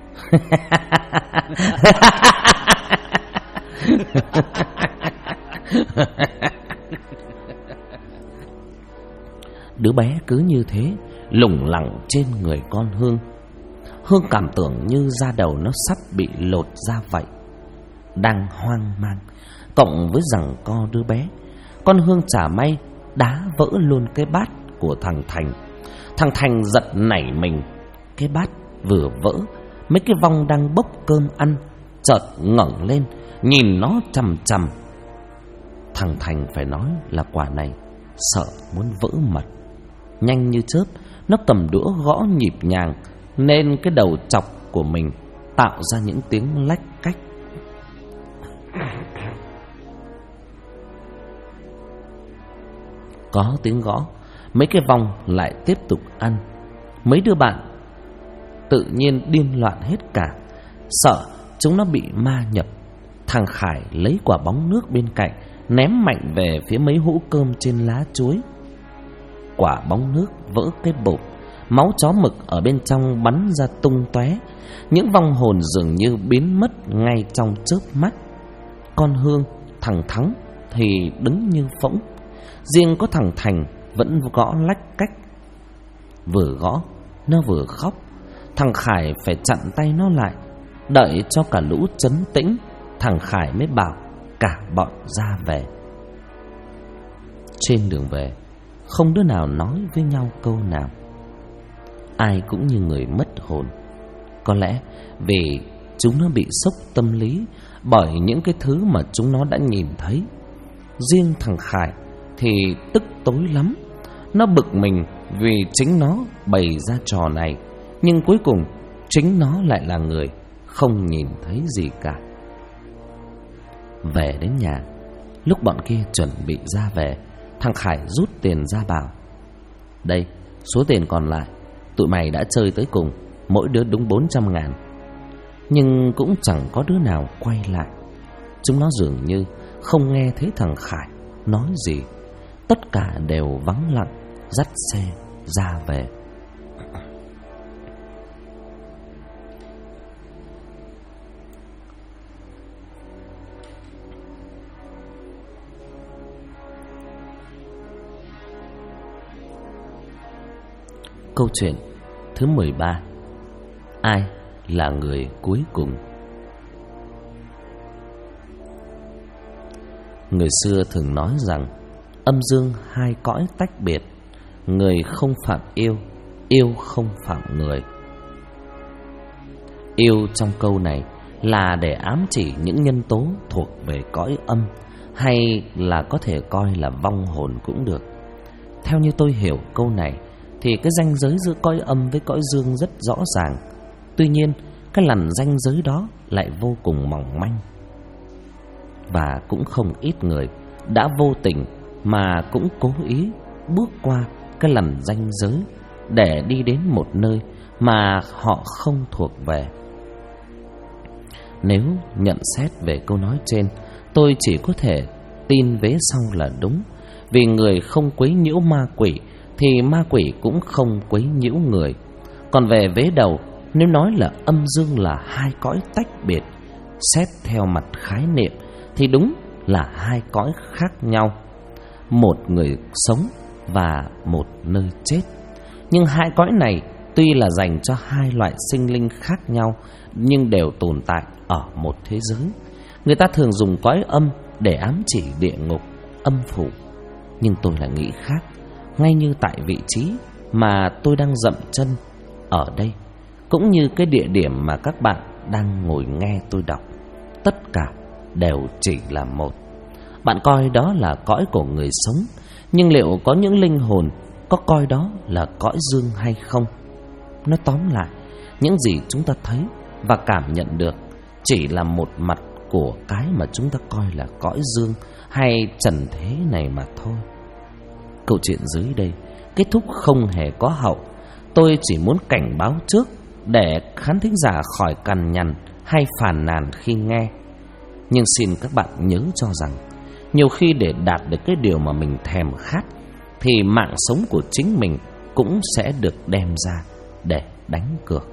Đứa bé cứ như thế lủng lẳng trên người con Hương. Hương cảm tưởng như da đầu nó sắp bị lột ra vậy. Đang hoang mang cộng với giằng co đứa bé, con Hương chả may đá vỡ luôn cái bát của thằng Thành. Thằng Thành giật nảy mình. Cái bát vừa vỡ, mấy cái vong đang bốc cơm ăn chợt ngẩng lên nhìn nó chằm chằm. Thằng Thành phải nói là quả này sợ muốn vỡ mật. Nhanh như chớp, nó cầm đũa gõ nhịp nhàng, nên cái đầu chọc của mình tạo ra những tiếng lách cách. Có tiếng gõ, mấy cái vong lại tiếp tục ăn. Mấy đứa bạn tự nhiên điên loạn hết cả, sợ chúng nó bị ma nhập. Thằng Khải lấy quả bóng nước bên cạnh ném mạnh về phía mấy hũ cơm trên lá chuối. Quả bóng nước vỡ cái bột, máu chó mực ở bên trong bắn ra tung tóe. Những vong hồn dường như biến mất ngay trong chớp mắt. Con Hương, thằng Thắng thì đứng như phỗng. Riêng có thằng Thành vẫn gõ lách cách. Vừa gõ, nó vừa khóc. Thằng Khải phải chặn tay nó lại. Đợi cho cả lũ trấn tĩnh, thằng Khải mới bảo cả bọn ra về. Trên đường về, không đứa nào nói với nhau câu nào. Ai cũng như người mất hồn. Có lẽ vì chúng nó bị sốc tâm lý bởi những cái thứ mà chúng nó đã nhìn thấy. Riêng thằng Khải thì tức tối lắm. Nó bực mình vì chính nó bày ra trò này, nhưng cuối cùng chính nó lại là người không nhìn thấy gì cả. Về đến nhà, lúc bọn kia chuẩn bị ra về, thằng Khải rút tiền ra bảo: đây, số tiền còn lại tụi mày đã chơi tới cùng, mỗi đứa đúng 400.000. Nhưng cũng chẳng có đứa nào quay lại. Chúng nó dường như không nghe thấy thằng Khải nói gì. Tất cả đều vắng lặng, dắt xe ra về. Câu chuyện thứ 13: ai là người cuối cùng? Người xưa thường nói rằng âm dương hai cõi tách biệt, người không phạm yêu, yêu không phạm người. Yêu trong câu này là để ám chỉ những nhân tố thuộc về cõi âm, hay là có thể coi là vong hồn cũng được. Theo như tôi hiểu câu này thì cái ranh giới giữa cõi âm với cõi dương rất rõ ràng. Tuy nhiên, cái lằn ranh giới đó lại vô cùng mỏng manh. Và cũng không ít người đã vô tình mà cũng cố ý bước qua cái lằn ranh giới để đi đến một nơi mà họ không thuộc về. Nếu nhận xét về câu nói trên, tôi chỉ có thể tin vế sau là đúng. Vì người không quấy nhiễu ma quỷ thì ma quỷ cũng không quấy nhiễu người. Còn về vế đầu, nếu nói là âm dương là hai cõi tách biệt, xét theo mặt khái niệm thì đúng là hai cõi khác nhau, một người sống và một nơi chết. Nhưng hai cõi này tuy là dành cho hai loại sinh linh khác nhau, nhưng đều tồn tại ở một thế giới. Người ta thường dùng cõi âm để ám chỉ địa ngục, âm phủ. Nhưng tôi lại nghĩ khác. Ngay như tại vị trí mà tôi đang dậm chân ở đây, cũng như cái địa điểm mà các bạn đang ngồi nghe tôi đọc, tất cả đều chỉ là một. Bạn coi đó là cõi của người sống, nhưng liệu có những linh hồn có coi đó là cõi dương hay không? Nói tóm lại, những gì chúng ta thấy và cảm nhận được chỉ là một mặt của cái mà chúng ta coi là cõi dương hay trần thế này mà thôi. Câu chuyện dưới đây kết thúc không hề có hậu. Tôi chỉ muốn cảnh báo trước để khán thính giả khỏi cằn nhằn hay phàn nàn khi nghe. Nhưng xin các bạn nhớ cho rằng, nhiều khi để đạt được cái điều mà mình thèm khát thì mạng sống của chính mình cũng sẽ được đem ra để đánh cược.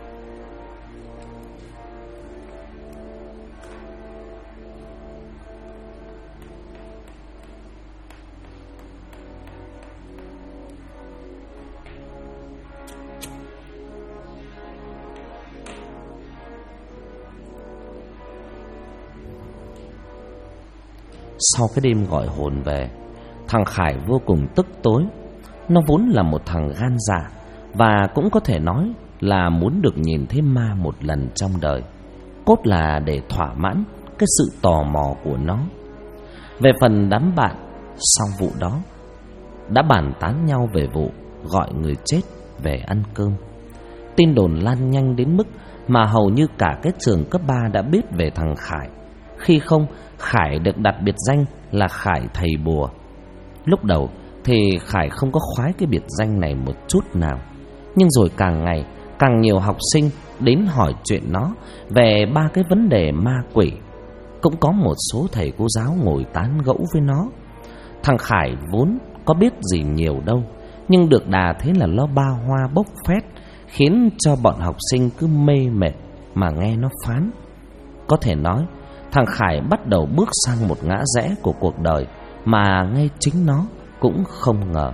Sau cái đêm gọi hồn về, thằng Khải vô cùng tức tối. Nó vốn là một thằng gan dạ, và cũng có thể nói là muốn được nhìn thấy ma một lần trong đời, cốt là để thỏa mãn cái sự tò mò của nó. Về phần đám bạn, sau vụ đó đã bàn tán nhau về vụ gọi người chết về ăn cơm. Tin đồn lan nhanh đến mức mà hầu như cả cái trường cấp 3 đã biết về thằng Khải. Khi không, Khải được đặt biệt danh là Khải thầy bùa. Lúc đầu thì Khải không có khoái cái biệt danh này một chút nào. Nhưng rồi càng ngày càng nhiều học sinh đến hỏi chuyện nó về ba cái vấn đề ma quỷ. Cũng có một số thầy cô giáo ngồi tán gẫu với nó. Thằng Khải vốn có biết gì nhiều đâu, nhưng được đà thế là nó ba hoa bốc phét, khiến cho bọn học sinh cứ mê mệt mà nghe nó phán. Có thể nói thằng Khải bắt đầu bước sang một ngã rẽ của cuộc đời mà ngay chính nó cũng không ngờ.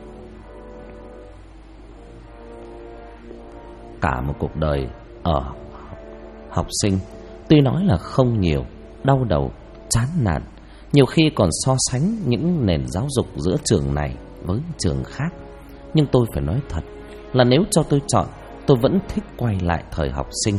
Cả một cuộc đời ở học sinh tuy nói là không nhiều, đau đầu, chán nản, nhiều khi còn so sánh những nền giáo dục giữa trường này với trường khác. Nhưng tôi phải nói thật là nếu cho tôi chọn, tôi vẫn thích quay lại thời học sinh.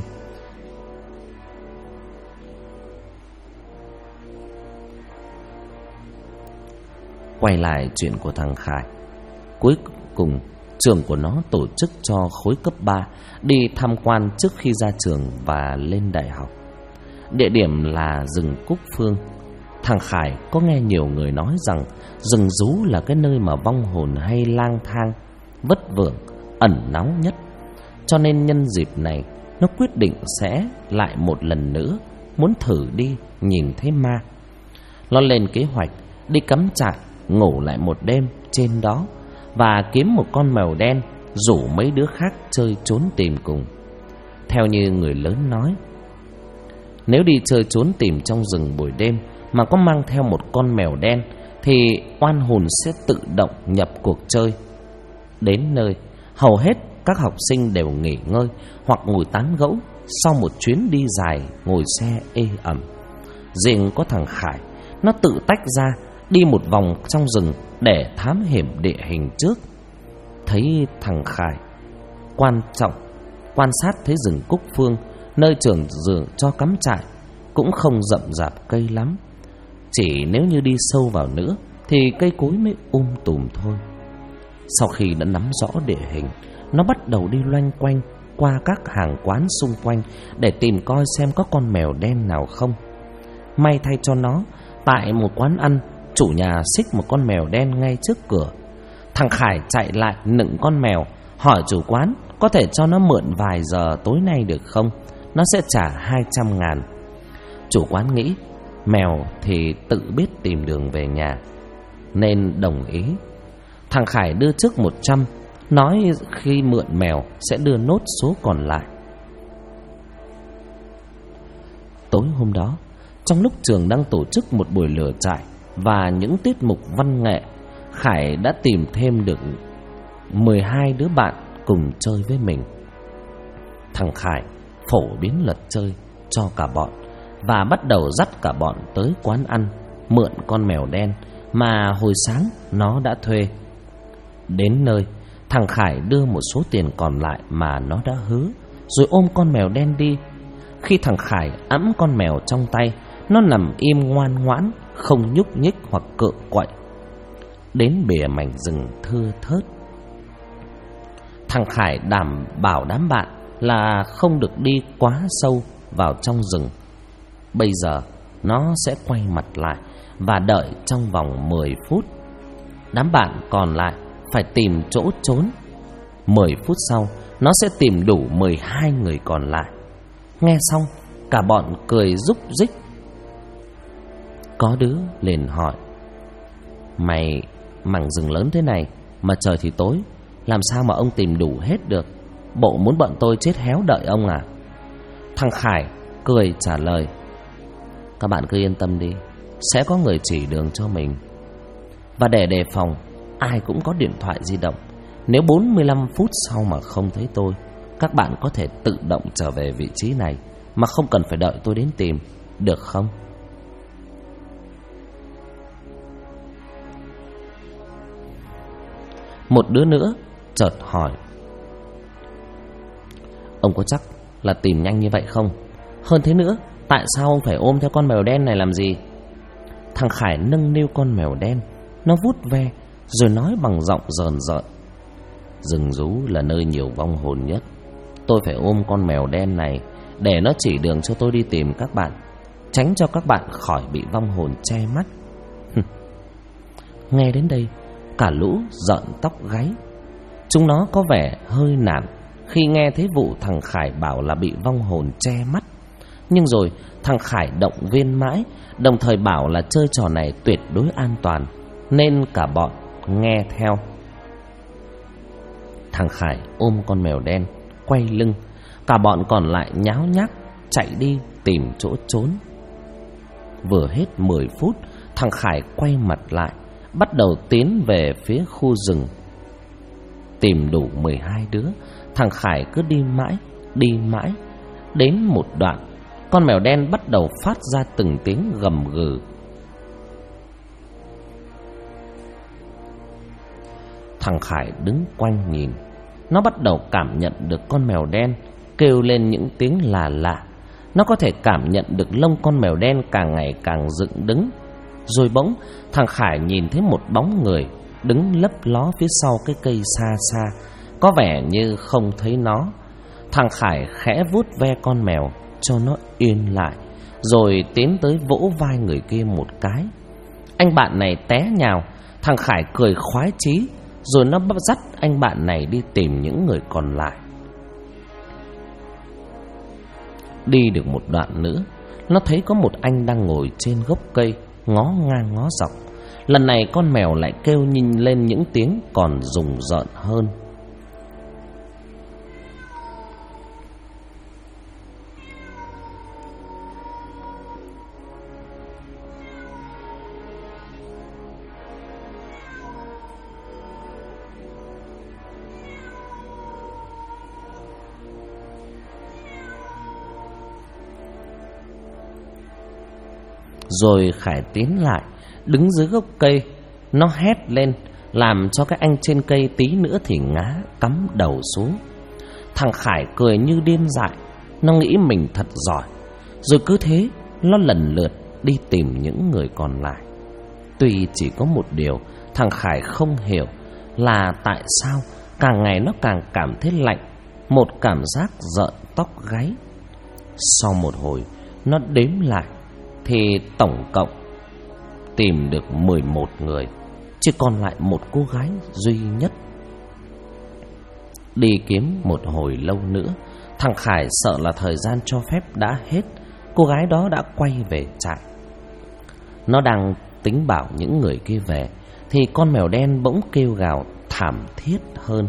Quay lại chuyện của thằng Khải. Cuối cùng Trường của nó tổ chức cho khối cấp 3 đi tham quan trước khi ra trường và lên đại học. Địa điểm là rừng Cúc Phương. Thằng Khải có nghe nhiều người nói rằng rừng rú là cái nơi mà vong hồn hay lang thang, vất vưởng, ẩn náu nhất. Cho nên nhân dịp này, nó quyết định sẽ lại một lần nữa muốn thử đi nhìn thấy ma. Nó lên kế hoạch đi cắm trại, ngủ lại một đêm trên đó và kiếm một con mèo đen, rủ mấy đứa khác chơi trốn tìm cùng. Theo như người lớn nói, nếu đi chơi trốn tìm trong rừng buổi đêm mà có mang theo một con mèo đen thì oan hồn sẽ tự động nhập cuộc chơi. Đến nơi, hầu hết các học sinh đều nghỉ ngơi hoặc ngồi tán gẫu sau một chuyến đi dài ngồi xe ê ẩm. Riêng có thằng Khải, nó tự tách ra đi một vòng trong rừng để thám hiểm địa hình trước. Thấy thằng Khải quan sát thấy rừng Cúc Phương, nơi trường dường cho cắm trại cũng không rậm rạp cây lắm. Chỉ nếu như đi sâu vào nữa thì cây cối mới tùm thôi. Sau khi đã nắm rõ địa hình, nó bắt đầu đi loanh quanh qua các hàng quán xung quanh để tìm coi xem có con mèo đen nào không. May thay cho nó, tại một quán ăn, chủ nhà xích một con mèo đen ngay trước cửa. Thằng Khải chạy lại nựng con mèo, hỏi chủ quán có thể cho nó mượn vài giờ tối nay được không, nó sẽ trả 200.000. Chủ quán nghĩ mèo thì tự biết tìm đường về nhà nên đồng ý. Thằng Khải đưa trước 100, nói khi mượn mèo sẽ đưa nốt số còn lại. Tối hôm đó, trong lúc trường đang tổ chức một buổi lửa trại và những tiết mục văn nghệ, Khải đã tìm thêm được 12 đứa bạn cùng chơi với mình. Thằng Khải phổ biến luật chơi cho cả bọn và bắt đầu dắt cả bọn tới quán ăn, mượn con mèo đen mà hồi sáng nó đã thuê. Đến nơi, thằng Khải đưa một số tiền còn lại mà nó đã hứa, rồi ôm con mèo đen đi. Khi thằng Khải ẵm con mèo trong tay, nó nằm im ngoan ngoãn, không nhúc nhích hoặc cựa quậy. Đến bìa mảnh rừng thưa thớt, thằng Khải bảo đám bạn là không được đi quá sâu vào trong rừng. Bây giờ nó sẽ quay mặt lại và đợi trong vòng 10 phút. Đám bạn còn lại phải tìm chỗ trốn. 10 phút sau, nó sẽ tìm đủ 12 người còn lại. Nghe xong, cả bọn cười rúc rích. Có đứa liền hỏi: mày mảng rừng lớn thế này mà trời thì tối, làm sao mà ông tìm đủ hết được? Bộ muốn bọn tôi chết héo đợi ông à? Thằng Khải cười trả lời: các bạn cứ yên tâm đi, sẽ có người chỉ đường cho mình. Và để đề phòng, ai cũng có điện thoại di động. Nếu 45 phút sau mà không thấy tôi, các bạn có thể tự động trở về vị trí này mà không cần phải đợi tôi đến tìm, được không? Một đứa nữa chợt hỏi: ông có chắc là tìm nhanh như vậy không? Hơn thế nữa, tại sao ông phải ôm theo con mèo đen này làm gì? Thằng Khải nâng niu con mèo đen, nó vuốt ve rồi nói bằng giọng rờn rợn: rừng rú là nơi nhiều vong hồn nhất. Tôi phải ôm con mèo đen này để nó chỉ đường cho tôi đi tìm các bạn, tránh cho các bạn khỏi bị vong hồn che mắt. Nghe đến đây, cả lũ rợn tóc gáy. Chúng nó có vẻ hơi nản khi nghe thấy vụ thằng Khải bảo là bị vong hồn che mắt. Nhưng rồi thằng Khải động viên mãi, đồng thời bảo là chơi trò này tuyệt đối an toàn, nên cả bọn nghe theo. Thằng Khải ôm con mèo đen, quay lưng. Cả bọn còn lại nháo nhác chạy đi tìm chỗ trốn. Vừa hết 10 phút, thằng Khải quay mặt lại, bắt đầu tiến về phía khu rừng. Tìm đủ 12 đứa, thằng Khải cứ đi mãi. Đến một đoạn, con mèo đen bắt đầu phát ra từng tiếng gầm gừ. Thằng Khải đứng quanh nhìn. Nó bắt đầu cảm nhận được con mèo đen kêu lên những tiếng lạ lạ. Nó có thể cảm nhận được lông con mèo đen càng ngày càng dựng đứng. Rồi bỗng thằng Khải nhìn thấy một bóng người đứng lấp ló phía sau cái cây xa xa. có vẻ như không thấy nó. Thằng Khải khẽ vuốt ve con mèo cho nó yên lại, rồi tiến tới vỗ vai người kia một cái. Anh bạn này té nhào. Thằng Khải cười khoái chí, rồi nó dắt anh bạn này đi tìm những người còn lại. Đi được một đoạn nữa, nó thấy có một anh đang ngồi trên gốc cây, ngó ngang ngó dọc. Lần này con mèo lại kêu nhìn lên những tiếng còn rùng rợn hơn. Rồi Khải tiến lại, đứng dưới gốc cây. Nó hét lên, làm cho cái anh trên cây tí nữa thì ngã cắm đầu xuống. Thằng Khải cười như điên dại. Nó nghĩ mình thật giỏi. Rồi cứ thế nó lần lượt đi tìm những người còn lại. Tuy chỉ có một điều thằng Khải không hiểu là tại sao càng ngày nó càng cảm thấy lạnh, một cảm giác rợn tóc gáy. Sau một hồi nó đếm lại thì tổng cộng tìm được 11 người, chỉ còn lại một cô gái duy nhất. Đi kiếm một hồi lâu nữa, thằng Khải sợ là thời gian cho phép đã hết. Cô gái đó đã quay về trại. Nó đang tính bảo những người kia về thì con mèo đen bỗng kêu gào thảm thiết hơn.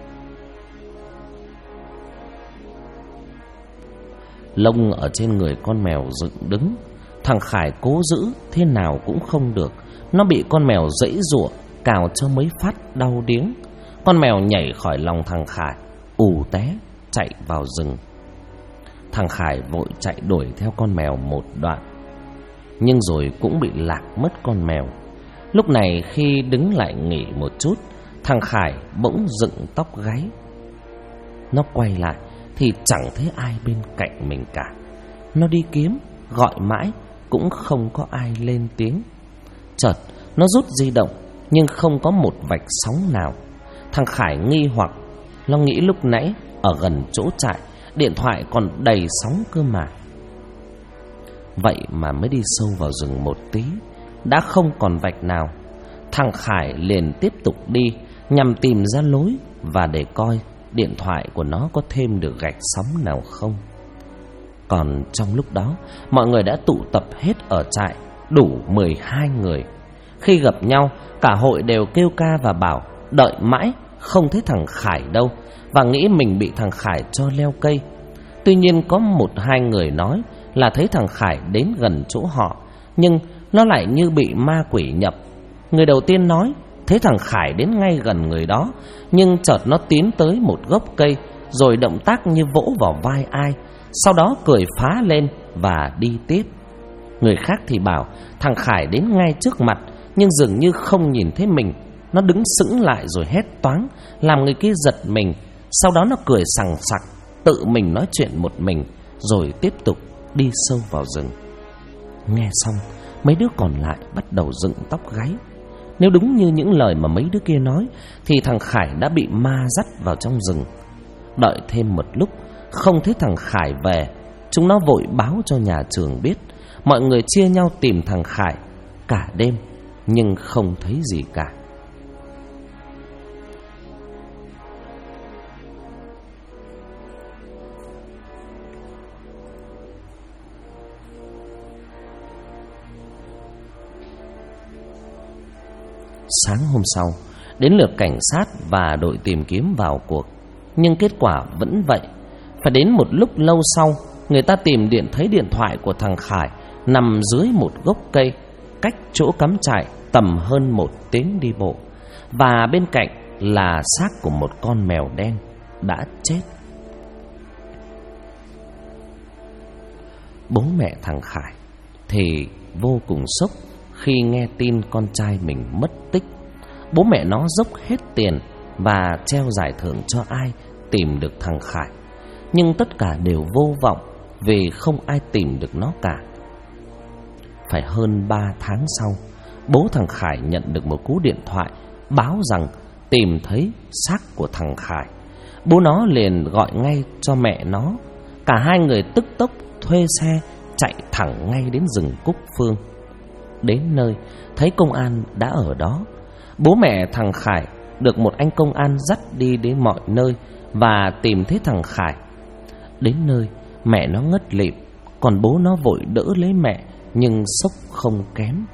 Lông ở trên người con mèo dựng đứng. Thằng Khải cố giữ thế nào cũng không được. Nó bị con mèo giãy giụa, cào cho mấy phát đau điếng. Con mèo nhảy khỏi lòng thằng Khải, ù té chạy vào rừng. Thằng Khải vội chạy đuổi theo con mèo một đoạn, nhưng rồi cũng bị lạc mất con mèo. Lúc này khi đứng lại nghỉ một chút, thằng Khải bỗng dựng tóc gáy. Nó quay lại thì chẳng thấy ai bên cạnh mình cả. Nó đi kiếm, gọi mãi cũng không có ai lên tiếng. Chợt nó rút di động, nhưng không có một vạch sóng nào. Thằng Khải nghi hoặc. Nó nghĩ lúc nãy ở gần chỗ trại điện thoại còn đầy sóng cơ mà. Vậy mà mới đi sâu vào rừng một tí đã không còn vạch nào. Thằng Khải liền tiếp tục đi nhằm tìm ra lối và để coi điện thoại của nó có thêm được gạch sóng nào không. Còn trong lúc đó, mọi người đã tụ tập hết ở trại, đủ 12 người. Khi gặp nhau, cả hội đều kêu ca và bảo đợi mãi không thấy thằng Khải đâu, và nghĩ mình bị thằng Khải cho leo cây. Tuy nhiên có một hai người nói là thấy thằng Khải đến gần chỗ họ, nhưng nó lại như bị ma quỷ nhập. Người đầu tiên nói thấy thằng Khải đến ngay gần người đó, nhưng chợt nó tiến tới một gốc cây, rồi động tác như vỗ vào vai ai, sau đó cười phá lên và đi tiếp. Người khác thì bảo thằng Khải đến ngay trước mặt, nhưng dường như không nhìn thấy mình. Nó đứng sững lại rồi hét toáng, làm người kia giật mình. Sau đó nó cười sằng sặc, tự mình nói chuyện một mình, rồi tiếp tục đi sâu vào rừng. Nghe xong, mấy đứa còn lại bắt đầu dựng tóc gáy. Nếu đúng như những lời mà mấy đứa kia nói, thì thằng Khải đã bị ma dắt vào trong rừng. Đợi thêm một lúc, không thấy thằng Khải về, chúng nó vội báo cho nhà trường biết. Mọi người chia nhau tìm thằng Khải cả đêm, nhưng không thấy gì cả. Sáng hôm sau, đến lượt cảnh sát và đội tìm kiếm vào cuộc, nhưng kết quả vẫn vậy. Phải đến một lúc lâu sau, người ta tìm thấy điện thoại của thằng Khải nằm dưới một gốc cây, cách chỗ cắm trại tầm hơn 1 tiếng đi bộ. Và bên cạnh là xác của một con mèo đen đã chết. Bố mẹ thằng Khải thì vô cùng sốc khi nghe tin con trai mình mất tích. Bố mẹ nó dốc hết tiền và treo giải thưởng cho ai tìm được thằng Khải, nhưng tất cả đều vô vọng vì không ai tìm được nó cả. Phải hơn 3 tháng sau, bố thằng Khải nhận được một cú điện thoại báo rằng tìm thấy xác của thằng Khải. Bố nó liền gọi ngay cho mẹ nó. Cả hai người tức tốc thuê xe chạy thẳng ngay đến rừng Cúc Phương. Đến nơi thấy công an đã ở đó. Bố mẹ thằng Khải được một anh công an dắt đi đến mọi nơi và tìm thấy thằng Khải. Đến nơi mẹ nó ngất lịm, còn bố nó vội đỡ lấy mẹ nhưng sốc không kém.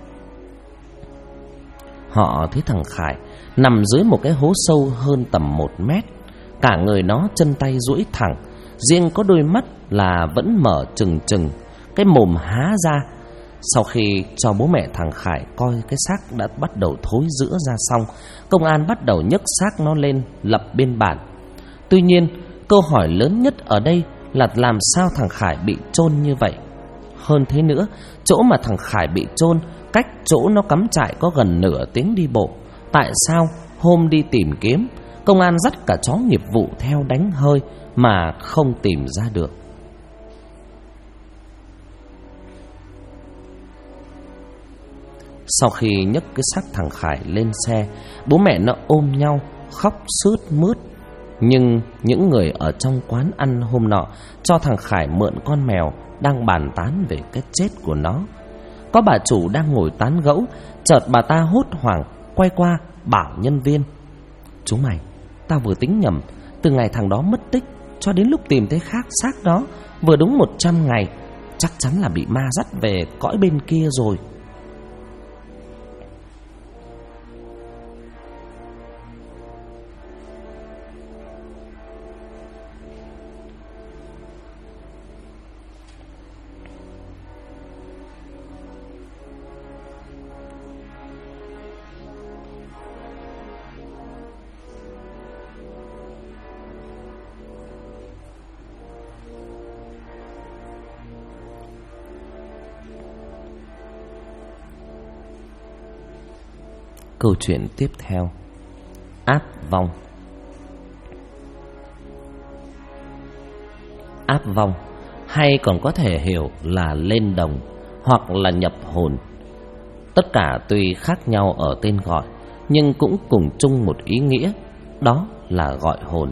Họ thấy thằng Khải nằm dưới một cái hố sâu hơn tầm 1 mét. Cả người nó chân tay duỗi thẳng, riêng có đôi mắt là vẫn mở trừng trừng, cái mồm há ra. Sau khi cho bố mẹ thằng Khải coi cái xác đã bắt đầu thối rữa ra xong, công an bắt đầu nhấc xác nó lên lập biên bản. Tuy nhiên, câu hỏi lớn nhất ở đây là làm sao thằng Khải bị chôn như vậy? Hơn thế nữa, chỗ mà thằng Khải bị chôn cách chỗ nó cắm trại có gần nửa tiếng đi bộ. Tại sao hôm đi tìm kiếm, công an dắt cả chó nghiệp vụ theo đánh hơi mà không tìm ra được? Sau khi nhấc cái xác thằng Khải lên xe, bố mẹ nó ôm nhau khóc sướt mướt. Nhưng những người ở trong quán ăn hôm nọ cho thằng Khải mượn con mèo đang bàn tán về cái chết của nó. Có bà chủ đang ngồi tán gẫu, chợt bà ta hốt hoảng quay qua bảo nhân viên: "Chú mày, tao vừa tính nhầm, từ ngày thằng đó mất tích cho đến lúc tìm thấy xác đó vừa đúng 100 ngày, chắc chắn là bị ma dắt về cõi bên kia rồi." Câu chuyện tiếp theo: áp vong. Áp vong hay còn có thể hiểu là lên đồng hoặc là nhập hồn. Tất cả tuy khác nhau ở tên gọi nhưng cũng cùng chung một ý nghĩa, đó là gọi hồn.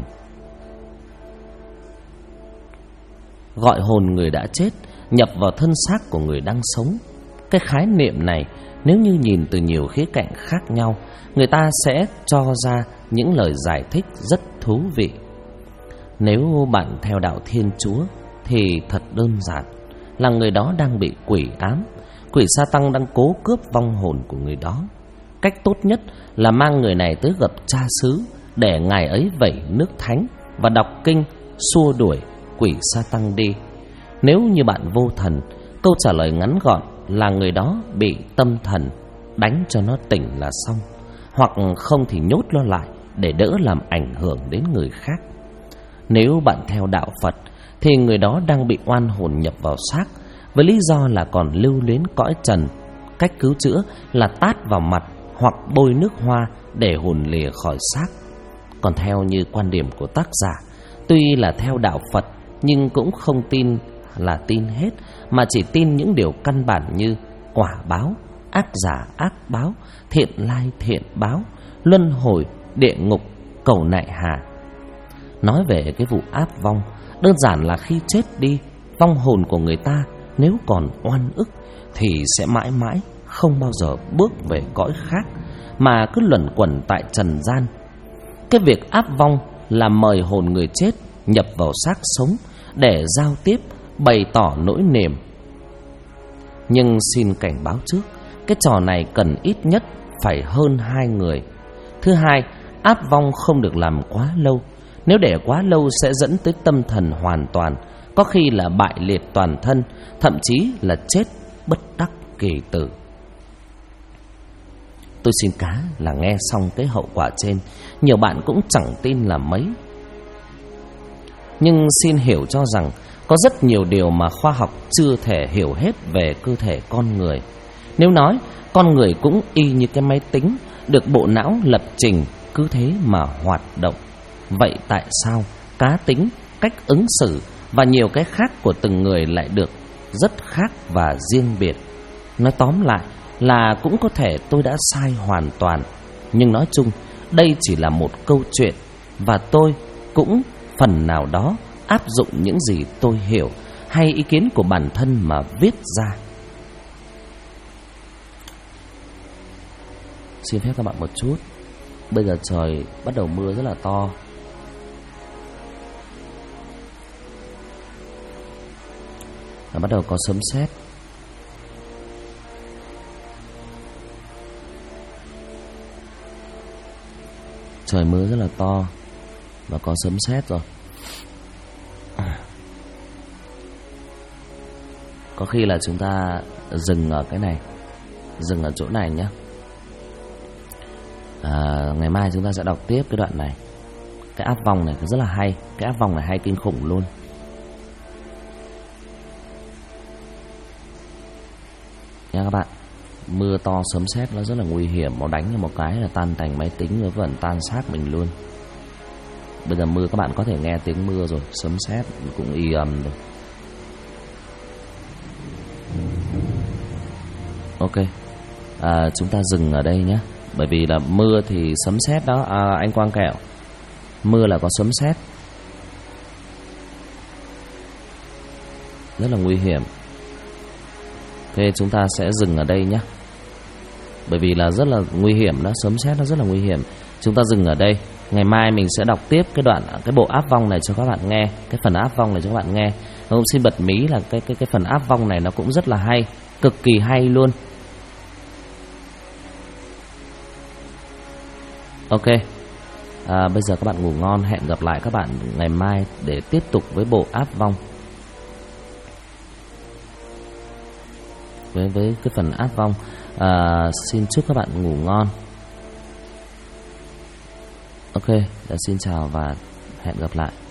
Gọi hồn người đã chết nhập vào thân xác của người đang sống. Cái khái niệm này nếu như nhìn từ nhiều khía cạnh khác nhau, người ta sẽ cho ra những lời giải thích rất thú vị. Nếu bạn theo đạo Thiên Chúa thì thật đơn giản, là người đó đang bị quỷ ám, quỷ sa tăng đang cố cướp vong hồn của người đó. Cách tốt nhất là mang người này tới gặp cha xứ để ngài ấy vẩy nước thánh và đọc kinh xua đuổi quỷ sa tăng đi. Nếu như bạn vô thần, câu trả lời ngắn gọn là người đó bị tâm thần, đánh cho nó tỉnh là xong, hoặc không thì nhốt nó lại để đỡ làm ảnh hưởng đến người khác. Nếu bạn theo đạo Phật thì người đó đang bị oan hồn nhập vào xác với lý do là còn lưu luyến cõi trần. Cách cứu chữa là tát vào mặt hoặc bôi nước hoa để hồn lìa khỏi xác. Còn theo như quan điểm của tác giả, tuy là theo đạo Phật nhưng cũng không tin là tin hết, mà chỉ tin những điều căn bản như quả báo, ác giả ác báo, thiện lai thiện báo, luân hồi, địa ngục, cầu nại hà. Nói về cái vụ áp vong, đơn giản là khi chết đi, vong hồn của người ta nếu còn oan ức thì sẽ mãi mãi không bao giờ bước về cõi khác, mà cứ luẩn quẩn tại trần gian. Cái việc áp vong là mời hồn người chết nhập vào xác sống để giao tiếp, bày tỏ nỗi niềm. Nhưng xin cảnh báo trước, cái trò này cần ít nhất phải hơn 2 người. Thứ hai, áp vong không được làm quá lâu. Nếu để quá lâu sẽ dẫn tới tâm thần hoàn toàn, có khi là bại liệt toàn thân, thậm chí là chết bất đắc kỳ tử. Tôi xin cá là nghe xong cái hậu quả trên, nhiều bạn cũng chẳng tin là mấy. Nhưng xin hiểu cho rằng có rất nhiều điều mà khoa học chưa thể hiểu hết về cơ thể con người. Nếu nói con người cũng y như cái máy tính, được bộ não lập trình, cứ thế mà hoạt động. Vậy tại sao cá tính, cách ứng xử và nhiều cái khác của từng người lại được rất khác và riêng biệt? Nói tóm lại là cũng có thể tôi đã sai hoàn toàn, nhưng nói chung đây chỉ là một câu chuyện, và tôi cũng phần nào đó áp dụng những gì tôi hiểu hay ý kiến của bản thân mà viết ra. Xin phép các bạn một chút. Bây giờ trời bắt đầu mưa rất là to. Và bắt đầu có sấm sét. Trời mưa rất là to và có sấm sét rồi. Có khi là chúng ta dừng ở cái này, dừng ở chỗ này nhé. Ngày mai chúng ta sẽ đọc tiếp cái đoạn này. Cái áp vong này rất là hay. Cái áp vong này hay kinh khủng luôn. Nha các bạn. Mưa to sấm sét nó rất là nguy hiểm. Nó đánh cho một cái là tan tành máy tính, nó vẫn tan xác mình luôn. Bây giờ mưa các bạn có thể nghe tiếng mưa rồi. Sấm sét cũng y ầm rồi. Ok, chúng ta dừng ở đây nhé. Bởi vì là mưa thì sấm sét đó, anh Quang Kẹo. Mưa là có sấm sét, rất là nguy hiểm. Thế chúng ta sẽ dừng ở đây nhé. Bởi vì là rất là nguy hiểm đó, sấm sét nó rất là nguy hiểm. Chúng ta dừng ở đây. Ngày mai mình sẽ đọc tiếp cái đoạn, cái bộ áp vong này cho các bạn nghe. Cái phần áp vong này cho các bạn nghe. Tôi cũng xin bật mí là cái phần áp vong này nó cũng rất là hay, cực kỳ hay luôn. Ok, bây giờ các bạn ngủ ngon. Hẹn gặp lại các bạn ngày mai để tiếp tục với bộ áp vong, với cái phần áp vong. Xin chúc các bạn ngủ ngon. Ok, xin chào và hẹn gặp lại.